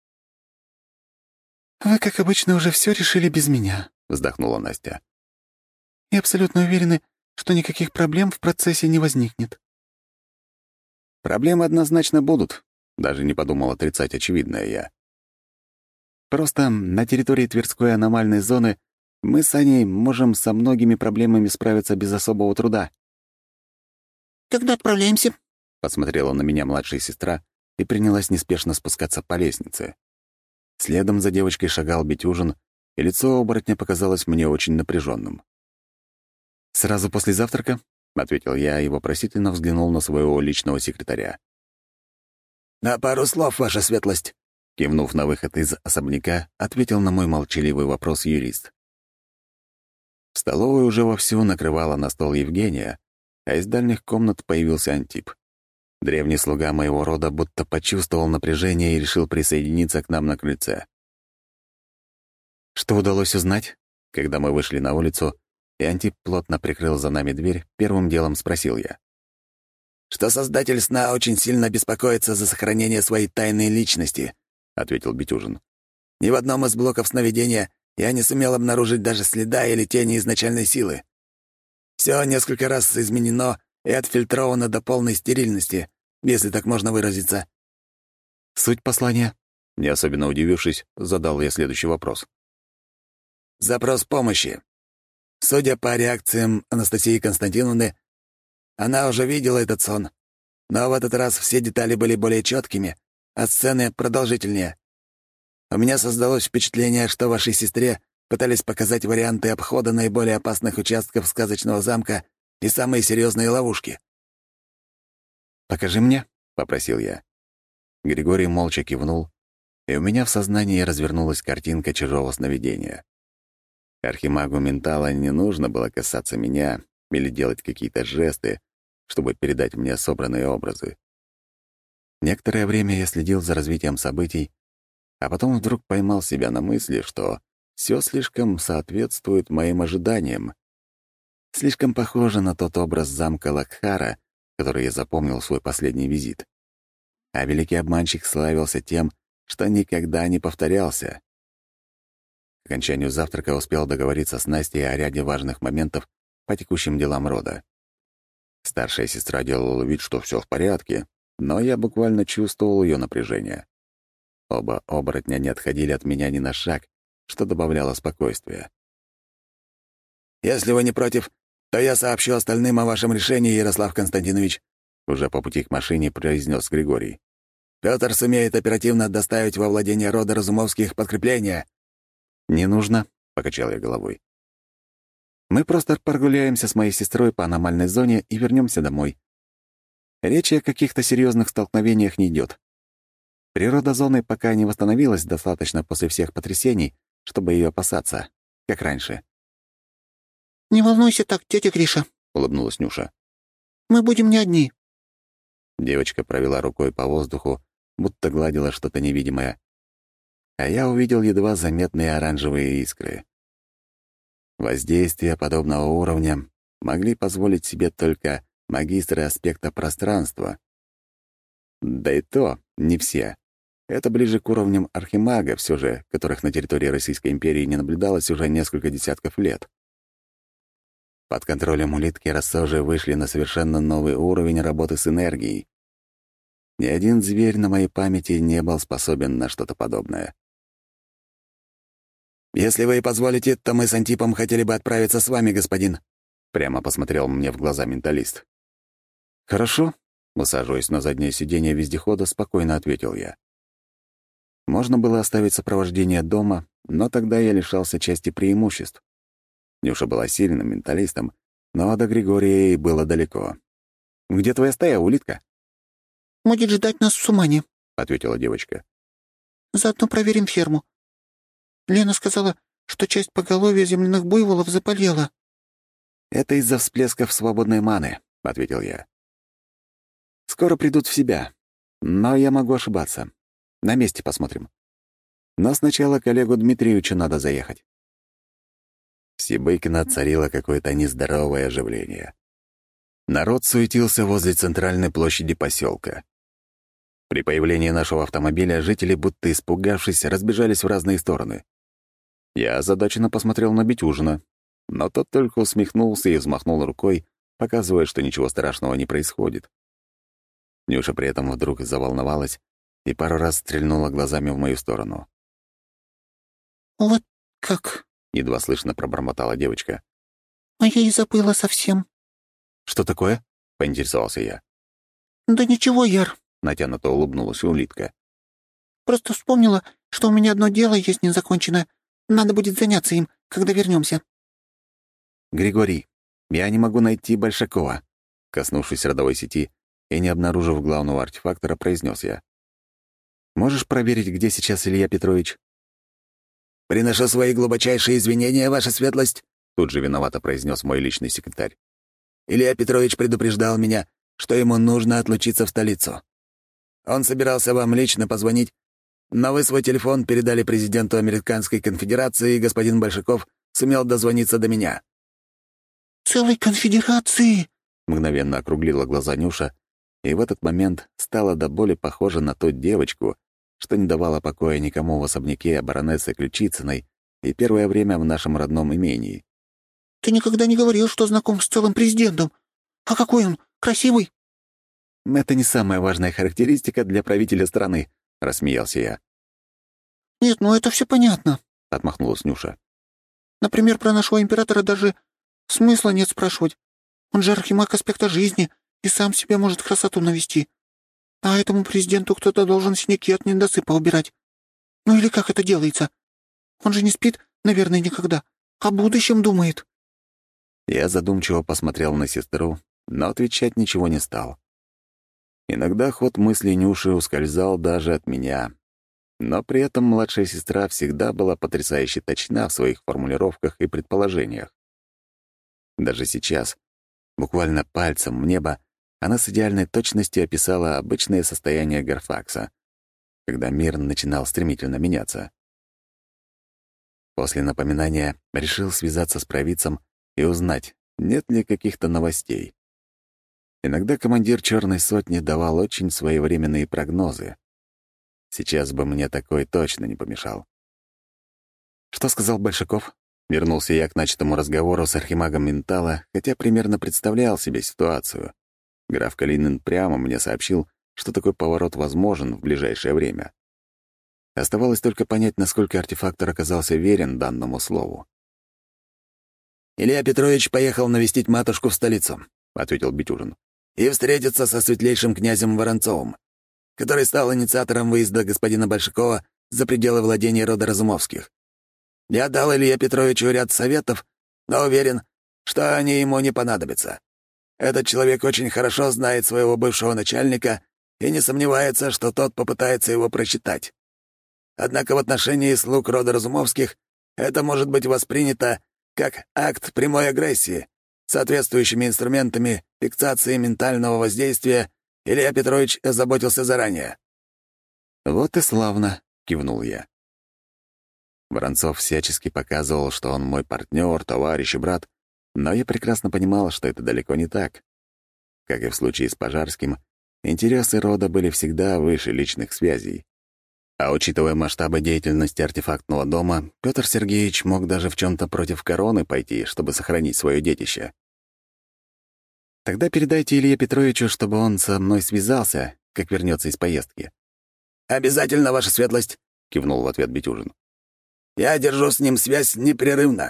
«Вы, как обычно, уже все решили без меня», — вздохнула Настя. «И абсолютно уверены, что никаких проблем в процессе не возникнет». «Проблемы однозначно будут», — даже не подумал отрицать очевидное я. «Просто на территории Тверской аномальной зоны мы с Аней можем со многими проблемами справиться без особого труда». «Когда отправляемся?» — посмотрела на меня младшая сестра и принялась неспешно спускаться по лестнице. Следом за девочкой шагал Бетюжин, и лицо оборотня показалось мне очень напряженным. «Сразу после завтрака?» — ответил я и вопросительно взглянул на своего личного секретаря. «На пару слов, ваша светлость», — кивнув на выход из особняка, ответил на мой молчаливый вопрос юрист. В столовой уже вовсю накрывала на стол Евгения, а из дальних комнат появился Антип. Древний слуга моего рода будто почувствовал напряжение и решил присоединиться к нам на крыльце. Что удалось узнать? Когда мы вышли на улицу, и Антип плотно прикрыл за нами дверь, первым делом спросил я. «Что создатель сна очень сильно беспокоится за сохранение своей тайной личности», — ответил Бетюжин. «Ни в одном из блоков сновидения я не сумел обнаружить даже следа или тени изначальной силы. Все несколько раз изменено и отфильтровано до полной стерильности, если так можно выразиться». «Суть послания?» — не особенно удивившись, задал я следующий вопрос. «Запрос помощи. Судя по реакциям Анастасии Константиновны, она уже видела этот сон, но в этот раз все детали были более четкими, а сцены продолжительнее. У меня создалось впечатление, что вашей сестре пытались показать варианты обхода наиболее опасных участков сказочного замка и самые серьезные ловушки. «Покажи мне», — попросил я. Григорий молча кивнул, и у меня в сознании развернулась картинка чужого сновидения. Архимагу ментала не нужно было касаться меня или делать какие-то жесты, чтобы передать мне собранные образы. Некоторое время я следил за развитием событий, а потом вдруг поймал себя на мысли, что все слишком соответствует моим ожиданиям. Слишком похоже на тот образ замка Лакхара, который я запомнил в свой последний визит. А великий обманщик славился тем, что никогда не повторялся. К окончанию завтрака успел договориться с Настей о ряде важных моментов по текущим делам рода. Старшая сестра делала вид, что все в порядке, но я буквально чувствовал ее напряжение. Оба оборотня не отходили от меня ни на шаг, что добавляло спокойствия. «Если вы не против, то я сообщу остальным о вашем решении, Ярослав Константинович», уже по пути к машине произнес Григорий. «Пётр сумеет оперативно доставить во владение рода Разумовских подкрепления». «Не нужно», — покачал я головой. «Мы просто прогуляемся с моей сестрой по аномальной зоне и вернемся домой. Речи о каких-то серьезных столкновениях не идет. Природа зоны пока не восстановилась достаточно после всех потрясений, чтобы ее опасаться, как раньше». «Не волнуйся так, тетя Гриша», — улыбнулась Нюша. «Мы будем не одни». Девочка провела рукой по воздуху, будто гладила что-то невидимое. А я увидел едва заметные оранжевые искры. Воздействия подобного уровня могли позволить себе только магистры аспекта пространства. Да и то не все. Это ближе к уровням архимага, все же, которых на территории Российской империи не наблюдалось уже несколько десятков лет. Под контролем улитки рассожи вышли на совершенно новый уровень работы с энергией. Ни один зверь на моей памяти не был способен на что-то подобное. «Если вы позволите, то мы с Антипом хотели бы отправиться с вами, господин», — прямо посмотрел мне в глаза менталист. «Хорошо», — усаживаясь на заднее сиденье вездехода, спокойно ответил я. Можно было оставить сопровождение дома, но тогда я лишался части преимуществ. Нюша была сильным менталистом, но до Григория ей было далеко. «Где твоя стая, улитка?» «Будет ждать нас в Сумане», — ответила девочка. «Заодно проверим ферму. Лена сказала, что часть поголовья земляных буйволов заболела». «Это из-за всплесков свободной маны», — ответил я. «Скоро придут в себя, но я могу ошибаться. На месте посмотрим. Но сначала коллегу Дмитриевичу надо заехать». В Сибыкино царило какое-то нездоровое оживление. Народ суетился возле центральной площади поселка. При появлении нашего автомобиля жители, будто испугавшись, разбежались в разные стороны. Я озадаченно посмотрел на Бетюжина, но тот только усмехнулся и взмахнул рукой, показывая, что ничего страшного не происходит. Нюша при этом вдруг заволновалась и пару раз стрельнула глазами в мою сторону. «Вот как?» — едва слышно пробормотала девочка. «А я и забыла совсем». «Что такое?» — поинтересовался я. «Да ничего, Яр», — натянуто улыбнулась улитка. «просто вспомнила, что у меня одно дело есть незаконченное. Надо будет заняться им, когда вернемся». «Григорий, я не могу найти Большакова», — коснувшись родовой сети и не обнаружив главного артефактора, произнес я. «Можешь проверить, где сейчас Илья Петрович?» «Приношу свои глубочайшие извинения, ваша светлость», — тут же виновато произнес мой личный секретарь. «Илья Петрович предупреждал меня, что ему нужно отлучиться в столицу. Он собирался вам лично позвонить, но вы свой телефон передали президенту Американской конфедерации, и господин Большаков сумел дозвониться до меня». «Целой конфедерации!» — мгновенно округлила глаза Нюша, и в этот момент стала до боли похожа на ту девочку, что не давала покоя никому в особняке баронессы Ключицыной и первое время в нашем родном имении. «Ты никогда не говорил, что знаком с целым президентом. А какой он? Красивый?» «Это не самая важная характеристика для правителя страны», — рассмеялся я. «Нет, ну это все понятно», — отмахнулась Нюша. «Например, про нашего императора даже смысла нет спрашивать. Он же архимаг аспекта жизни и сам себе может красоту навести. А этому президенту кто-то должен синяки от недосыпа убирать. Ну или как это делается? Он же не спит, наверное, никогда. О будущем думает». Я задумчиво посмотрел на сестру, но отвечать ничего не стал. Иногда ход мыслей Нюши ускользал даже от меня, но при этом младшая сестра всегда была потрясающе точна в своих формулировках и предположениях. Даже сейчас, буквально пальцем в небо, она с идеальной точностью описала обычное состояние Гарфакса, когда мир начинал стремительно меняться. После напоминания решил связаться с провидцем и узнать, нет ли каких-то новостей. Иногда командир «Черной сотни» давал очень своевременные прогнозы. Сейчас бы мне такой точно не помешал. «Что сказал Большаков?» Вернулся я к начатому разговору с архимагом ментала, хотя примерно представлял себе ситуацию. Граф Калинин прямо мне сообщил, что такой поворот возможен в ближайшее время. Оставалось только понять, насколько артефактор оказался верен данному слову. «Илья Петрович поехал навестить матушку в столицу», — ответил Битюжин, «и встретиться со светлейшим князем Воронцовым, который стал инициатором выезда господина Большакова за пределы владений рода Разумовских. Я дал Илье Петровичу ряд советов, но уверен, что они ему не понадобятся. Этот человек очень хорошо знает своего бывшего начальника и не сомневается, что тот попытается его прочитать. Однако в отношении слуг рода Разумовских это может быть воспринято как акт прямой агрессии. Соответствующими инструментами фиксации ментального воздействия Илья Петрович озаботился заранее». «Вот и славно», — кивнул я. Воронцов всячески показывал, что он мой партнер, товарищ и брат, но я прекрасно понимал, что это далеко не так. Как и в случае с Пожарским, интересы рода были всегда выше личных связей. А учитывая масштабы деятельности артефактного дома, Петр Сергеевич мог даже в чем-то против короны пойти, чтобы сохранить свое детище. «Тогда передайте Илье Петровичу, чтобы он со мной связался, как вернется из поездки». «Обязательно, ваша светлость», — кивнул в ответ Битюжин. «Я держу с ним связь непрерывно».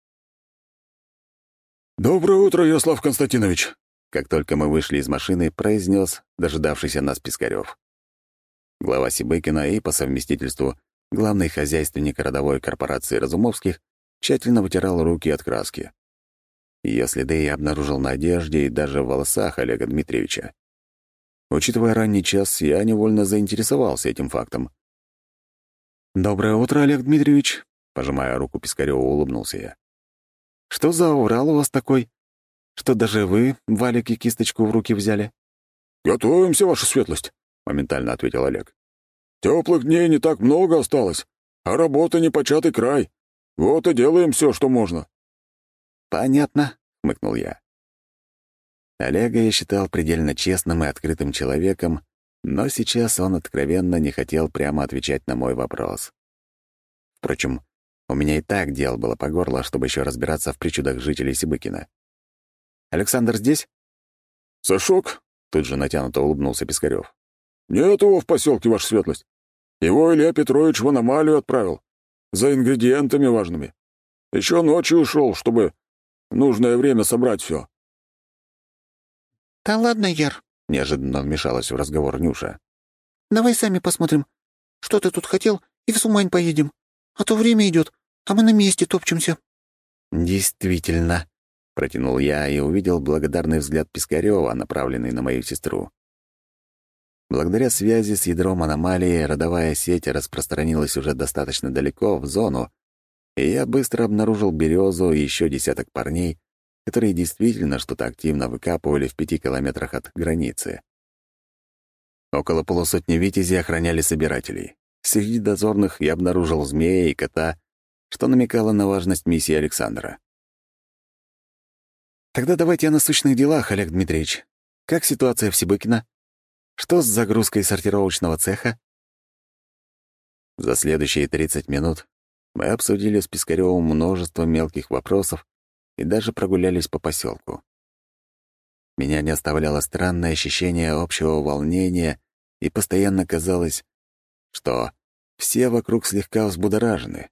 «Доброе утро, Ярослав Константинович», — как только мы вышли из машины, произнес дожидавшийся нас Пискарев. Глава Сибыкина и, по совместительству, главный хозяйственник родовой корпорации Разумовских тщательно вытирал руки от краски. Ее следы я обнаружил на одежде и даже в волосах Олега Дмитриевича. Учитывая ранний час, я невольно заинтересовался этим фактом. «Доброе утро, Олег Дмитриевич», — пожимая руку Пискарёву, улыбнулся я. «Что за аурал у вас такой? Что даже вы валик и кисточку в руки взяли?» «Готовимся, ваша светлость», — моментально ответил Олег. «Теплых дней не так много осталось, а работа непочатый край. Вот и делаем все, что можно». «Понятно», — хмыкнул я. Олега я считал предельно честным и открытым человеком, но сейчас он откровенно не хотел прямо отвечать на мой вопрос. Впрочем, у меня и так дел было по горло, чтобы еще разбираться в причудах жителей Сибыкина. «Александр здесь?» «Сашок?» — тут же натянуто улыбнулся Пискарев. «Нет его в поселке, ваша светлость. Его Илья Петрович в аномалию отправил. За ингредиентами важными. Еще ночью ушел, чтобы в нужное время собрать все». «Да ладно, Яр», — неожиданно вмешалась в разговор Нюша. «давай сами посмотрим, что ты тут хотел, и в Сумань поедем. А то время идет, а мы на месте топчемся». «Действительно», — протянул я и увидел благодарный взгляд Пискарева, направленный на мою сестру. Благодаря связи с ядром аномалии родовая сеть распространилась уже достаточно далеко в зону, и я быстро обнаружил березу и еще десяток парней, которые действительно что-то активно выкапывали в пяти километрах от границы. Около полусотни витязей охраняли собирателей. Среди дозорных я обнаружил змея и кота, что намекало на важность миссии Александра. «Тогда давайте о насущных делах, Олег Дмитриевич. Как ситуация в Сибыкино? Что с загрузкой сортировочного цеха?» За следующие тридцать минут мы обсудили с Пискаревым множество мелких вопросов и даже прогулялись по поселку. Меня не оставляло странное ощущение общего волнения, и постоянно казалось, что все вокруг слегка взбудоражены.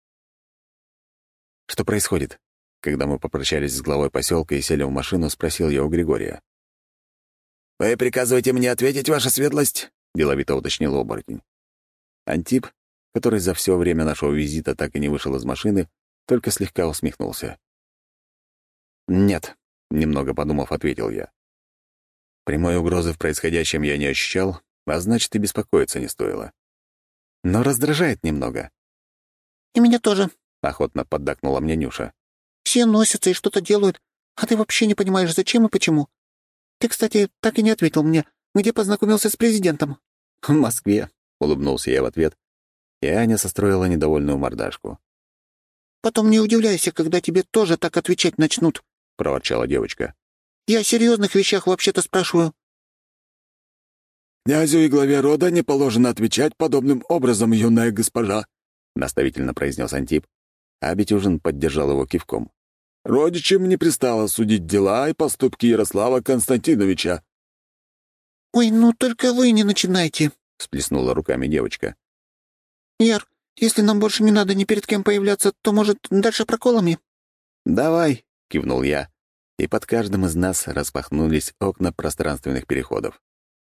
«Что происходит?» Когда мы попрощались с главой поселка и сели в машину, спросил я у Григория. «Вы приказываете мне ответить, ваша светлость?» — деловито уточнил оборотень. Антип, который за все время нашего визита так и не вышел из машины, только слегка усмехнулся. «Нет», — немного подумав, ответил я. Прямой угрозы в происходящем я не ощущал, а значит, и беспокоиться не стоило. Но раздражает немного. «И меня тоже», — охотно поддакнула мне Нюша. «Все носятся и что-то делают, а ты вообще не понимаешь, зачем и почему. Ты, кстати, так и не ответил мне, где познакомился с президентом». «В Москве», — улыбнулся я в ответ, и Аня состроила недовольную мордашку. «Потом не удивляйся, когда тебе тоже так отвечать начнут», — проворчала девочка. «Я о серьезных вещах вообще-то спрашиваю». «Князю и главе рода не положено отвечать подобным образом, юная госпожа», — наставительно произнес Антип, а Бетюжин поддержал его кивком. «Родичам не пристало судить дела и поступки Ярослава Константиновича». «Ой, ну только вы не начинайте», — всплеснула руками девочка. «Яр, если нам больше не надо ни перед кем появляться, то, может, дальше проколами?» «Давай», — кивнул я, и под каждым из нас распахнулись окна пространственных переходов.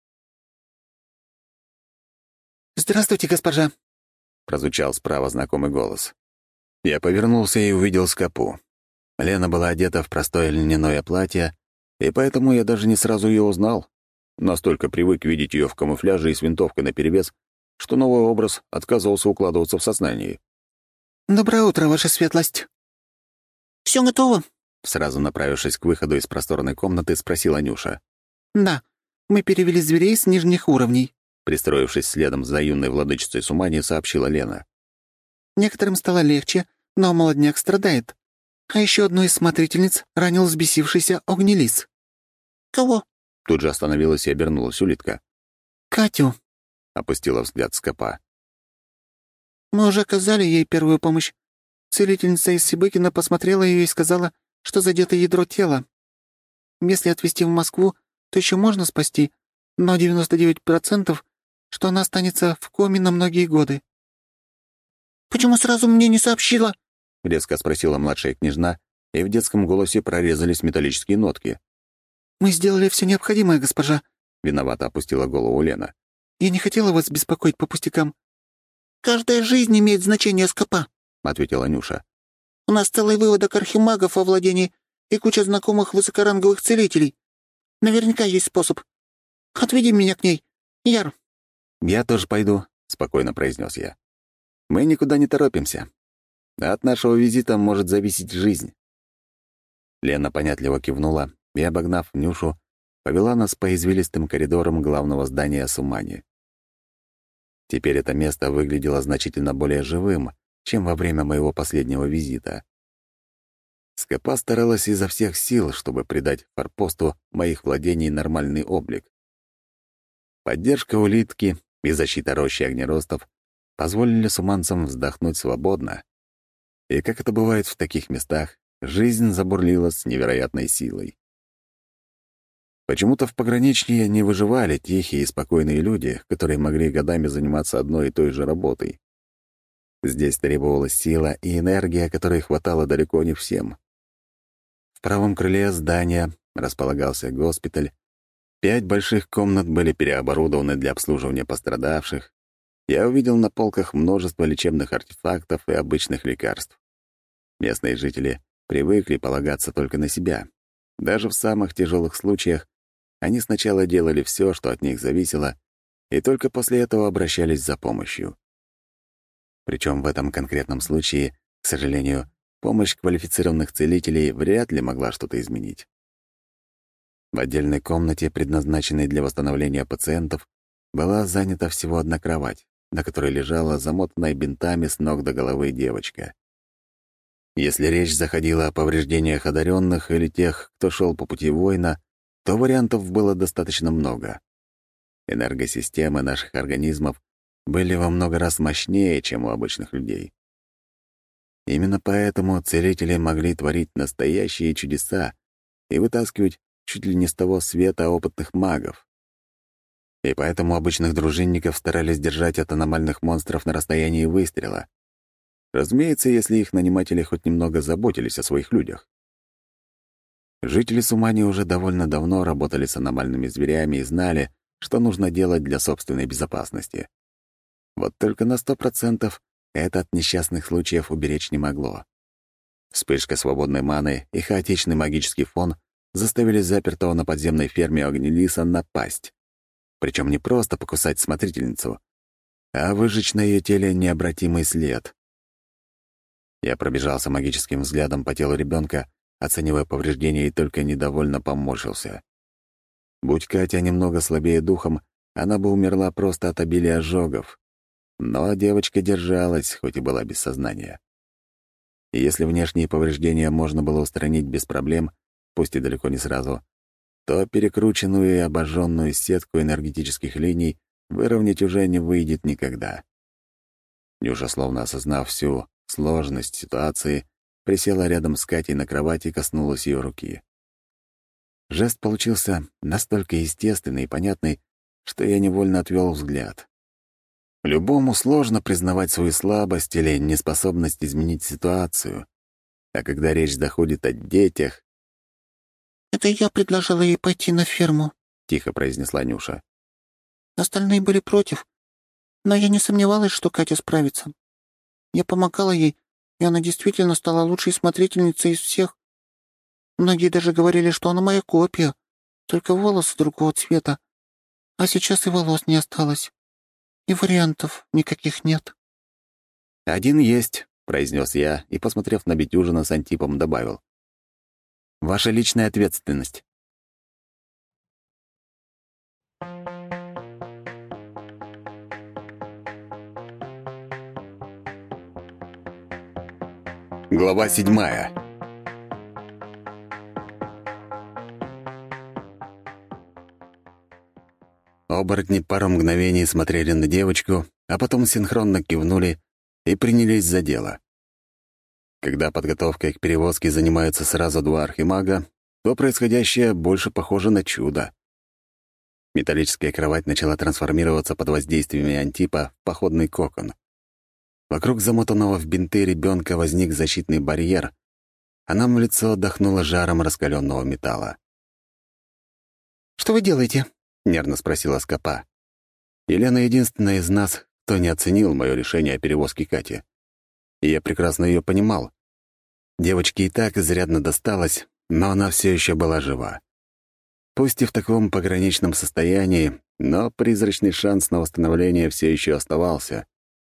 «Здравствуйте, госпожа», — прозвучал справа знакомый голос. Я повернулся и увидел Скопу. Лена была одета в простое льняное платье, и поэтому я даже не сразу ее узнал. Настолько привык видеть ее в камуфляже и с винтовкой наперевес, что новый образ отказывался укладываться в сознании. «Доброе утро, ваша светлость». «Все готово?» Сразу направившись к выходу из просторной комнаты, спросила Нюша. «Да, мы перевели зверей с нижних уровней», пристроившись следом за юной владычицей Сумани, сообщила Лена. «Некоторым стало легче, но молодняк страдает. А еще одну из смотрительниц ранил взбесившийся огнелис». «Кого?» Тут же остановилась и обернулась улитка. «Катю», — опустила взгляд Скопа. «Мы уже оказали ей первую помощь. Целительница из Сибыкина посмотрела ее и сказала, что задето ядро тела. Если отвезти в Москву, то еще можно спасти, но девяносто девять процентов, что она останется в коме на многие годы». «Почему сразу мне не сообщила?» — резко спросила младшая княжна, и в детском голосе прорезались металлические нотки. «Мы сделали все необходимое, госпожа», — виновато опустила голову Лена. «Я не хотела вас беспокоить по пустякам». «Каждая жизнь имеет значение, Скопа», — ответила Нюша. «У нас целый выводок архимагов во владении и куча знакомых высокоранговых целителей. Наверняка есть способ. Отведи меня к ней, Яр». «Я тоже пойду», — спокойно произнес я. «Мы никуда не торопимся. От нашего визита может зависеть жизнь». Лена понятливо кивнула и, обогнав Нюшу, повела нас по извилистым коридорам главного здания Сумани. Теперь это место выглядело значительно более живым, чем во время моего последнего визита. Скопа старалась изо всех сил, чтобы придать форпосту моих владений нормальный облик. Поддержка улитки и защита рощи огнеростов позволили суманцам вздохнуть свободно. И, как это бывает в таких местах, жизнь забурлила с невероятной силой. Почему-то в пограничье не выживали тихие и спокойные люди, которые могли годами заниматься одной и той же работой. Здесь требовалась сила и энергия, которой хватало далеко не всем. В правом крыле здания располагался госпиталь. Пять больших комнат были переоборудованы для обслуживания пострадавших. Я увидел на полках множество лечебных артефактов и обычных лекарств. Местные жители привыкли полагаться только на себя. Даже в самых тяжелых случаях они сначала делали все, что от них зависело, и только после этого обращались за помощью. Причем в этом конкретном случае, к сожалению, помощь квалифицированных целителей вряд ли могла что-то изменить. В отдельной комнате, предназначенной для восстановления пациентов, была занята всего одна кровать, на которой лежала замотанная бинтами с ног до головы девочка. Если речь заходила о повреждениях одаренных или тех, кто шел по пути воина, то вариантов было достаточно много. Энергосистемы наших организмов были во много раз мощнее, чем у обычных людей. Именно поэтому целители могли творить настоящие чудеса и вытаскивать чуть ли не с того света опытных магов. И поэтому обычных дружинников старались держать от аномальных монстров на расстоянии выстрела. Разумеется, если их наниматели хоть немного заботились о своих людях. Жители Сумани уже довольно давно работали с аномальными зверями и знали, что нужно делать для собственной безопасности. Вот только на сто процентов это от несчастных случаев уберечь не могло. Вспышка свободной маны и хаотичный магический фон заставили запертого на подземной ферме Огнелиса напасть. Причем не просто покусать смотрительницу, а выжечь на ее теле необратимый след. Я пробежался магическим взглядом по телу ребенка, оценивая повреждения, и только недовольно поморщился. Будь Катя немного слабее духом, она бы умерла просто от обилия ожогов. Но девочка держалась, хоть и была без сознания. И если внешние повреждения можно было устранить без проблем, пусть и далеко не сразу, то перекрученную и обожженную сетку энергетических линий выровнять уже не выйдет никогда. Нюша, словно осознав всю сложность ситуации, присела рядом с Катей на кровати и коснулась ее руки. Жест получился настолько естественный и понятный, что я невольно отвел взгляд. Любому сложно признавать свою слабость или неспособность изменить ситуацию, а когда речь заходит о детях... «Это я предложила ей пойти на ферму», — тихо произнесла Нюша. «Остальные были против, но я не сомневалась, что Катя справится. Я помогала ей, и она действительно стала лучшей смотрительницей из всех. Многие даже говорили, что она моя копия, только волосы другого цвета, а сейчас и волос не осталось, и вариантов никаких нет». «Один есть», — произнес я и, посмотрев на Бетюжина, с Антипом добавил. «Ваша личная ответственность». Глава седьмая. Оборотни пару мгновений смотрели на девочку, а потом синхронно кивнули и принялись за дело. Когда подготовкой к перевозке занимаются сразу два архимага, то происходящее больше похоже на чудо. Металлическая кровать начала трансформироваться под воздействиями Антипа в походный кокон. Вокруг замотанного в бинты ребенка возник защитный барьер, а нам в лицо отдохнуло жаром раскаленного металла. «Что вы делаете?» — нервно спросила Скопа. Елена единственная из нас, кто не оценил мое решение о перевозке Кати. И я прекрасно ее понимал. Девочке и так изрядно досталось, но она все еще была жива. Пусть и в таком пограничном состоянии, но призрачный шанс на восстановление все еще оставался.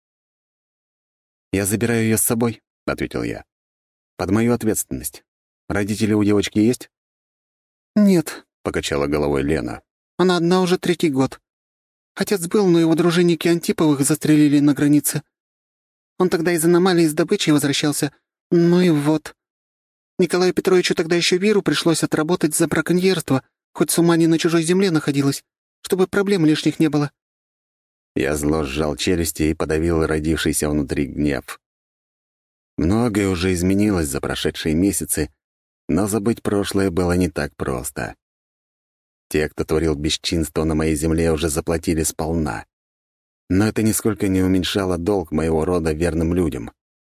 «Я забираю ее с собой», — ответил я. «Под мою ответственность. Родители у девочки есть?» «Нет», — покачала головой Лена. «Она одна уже третий год. Отец был, но его дружинники Антиповых застрелили на границе. Он тогда из аномалии с добычей возвращался. Ну и вот. Николаю Петровичу тогда еще Виру пришлось отработать за браконьерство, хоть Сумани на чужой земле находилась, чтобы проблем лишних не было». Я зло сжал челюсти и подавил родившийся внутри гнев. Многое уже изменилось за прошедшие месяцы, но забыть прошлое было не так просто. Те, кто творил бесчинство на моей земле, уже заплатили сполна. Но это нисколько не уменьшало долг моего рода верным людям.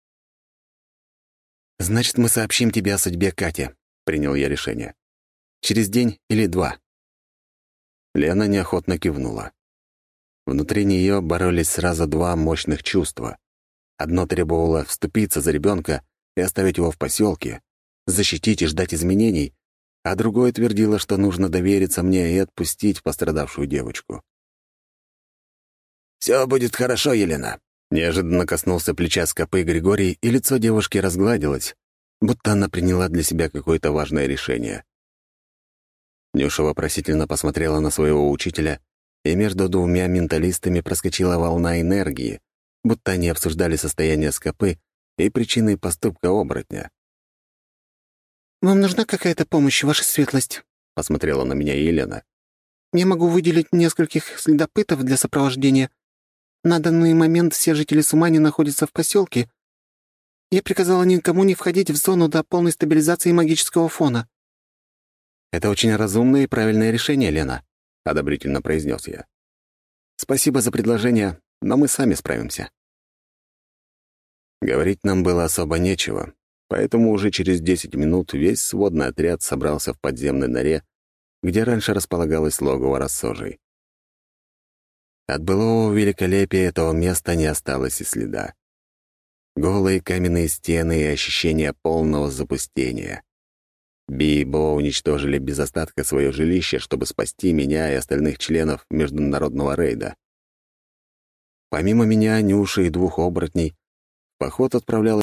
«Значит, мы сообщим тебе о судьбе Кати», — принял я решение. «Через день или два». Лена неохотно кивнула. Внутри нее боролись сразу два мощных чувства. Одно требовало вступиться за ребенка и оставить его в поселке, защитить и ждать изменений, а другое твердило, что нужно довериться мне и отпустить пострадавшую девочку. «Все будет хорошо, Елена», — неожиданно коснулся плеча Скопы Григорий, и лицо девушки разгладилось, будто она приняла для себя какое-то важное решение. Нюша вопросительно посмотрела на своего учителя, и между двумя менталистами проскочила волна энергии, будто они обсуждали состояние Скопы и причины поступка оборотня. «Вам нужна какая-то помощь, ваша светлость?» — посмотрела на меня Елена. «Я могу выделить нескольких следопытов для сопровождения. На данный момент все жители Сумани находятся в поселке. Я приказала никому не входить в зону до полной стабилизации магического фона». «Это очень разумное и правильное решение, Лена», — одобрительно произнес я. «Спасибо за предложение, но мы сами справимся». Говорить нам было особо нечего, поэтому уже через десять минут весь сводный отряд собрался в подземной норе, где раньше располагалось логово рассожей. От былого великолепия этого места не осталось и следа. Голые каменные стены и ощущение полного запустения. Би и Бо уничтожили без остатка свое жилище, чтобы спасти меня и остальных членов международного рейда. Помимо меня, Нюши и двух оборотней, в поход отправлялась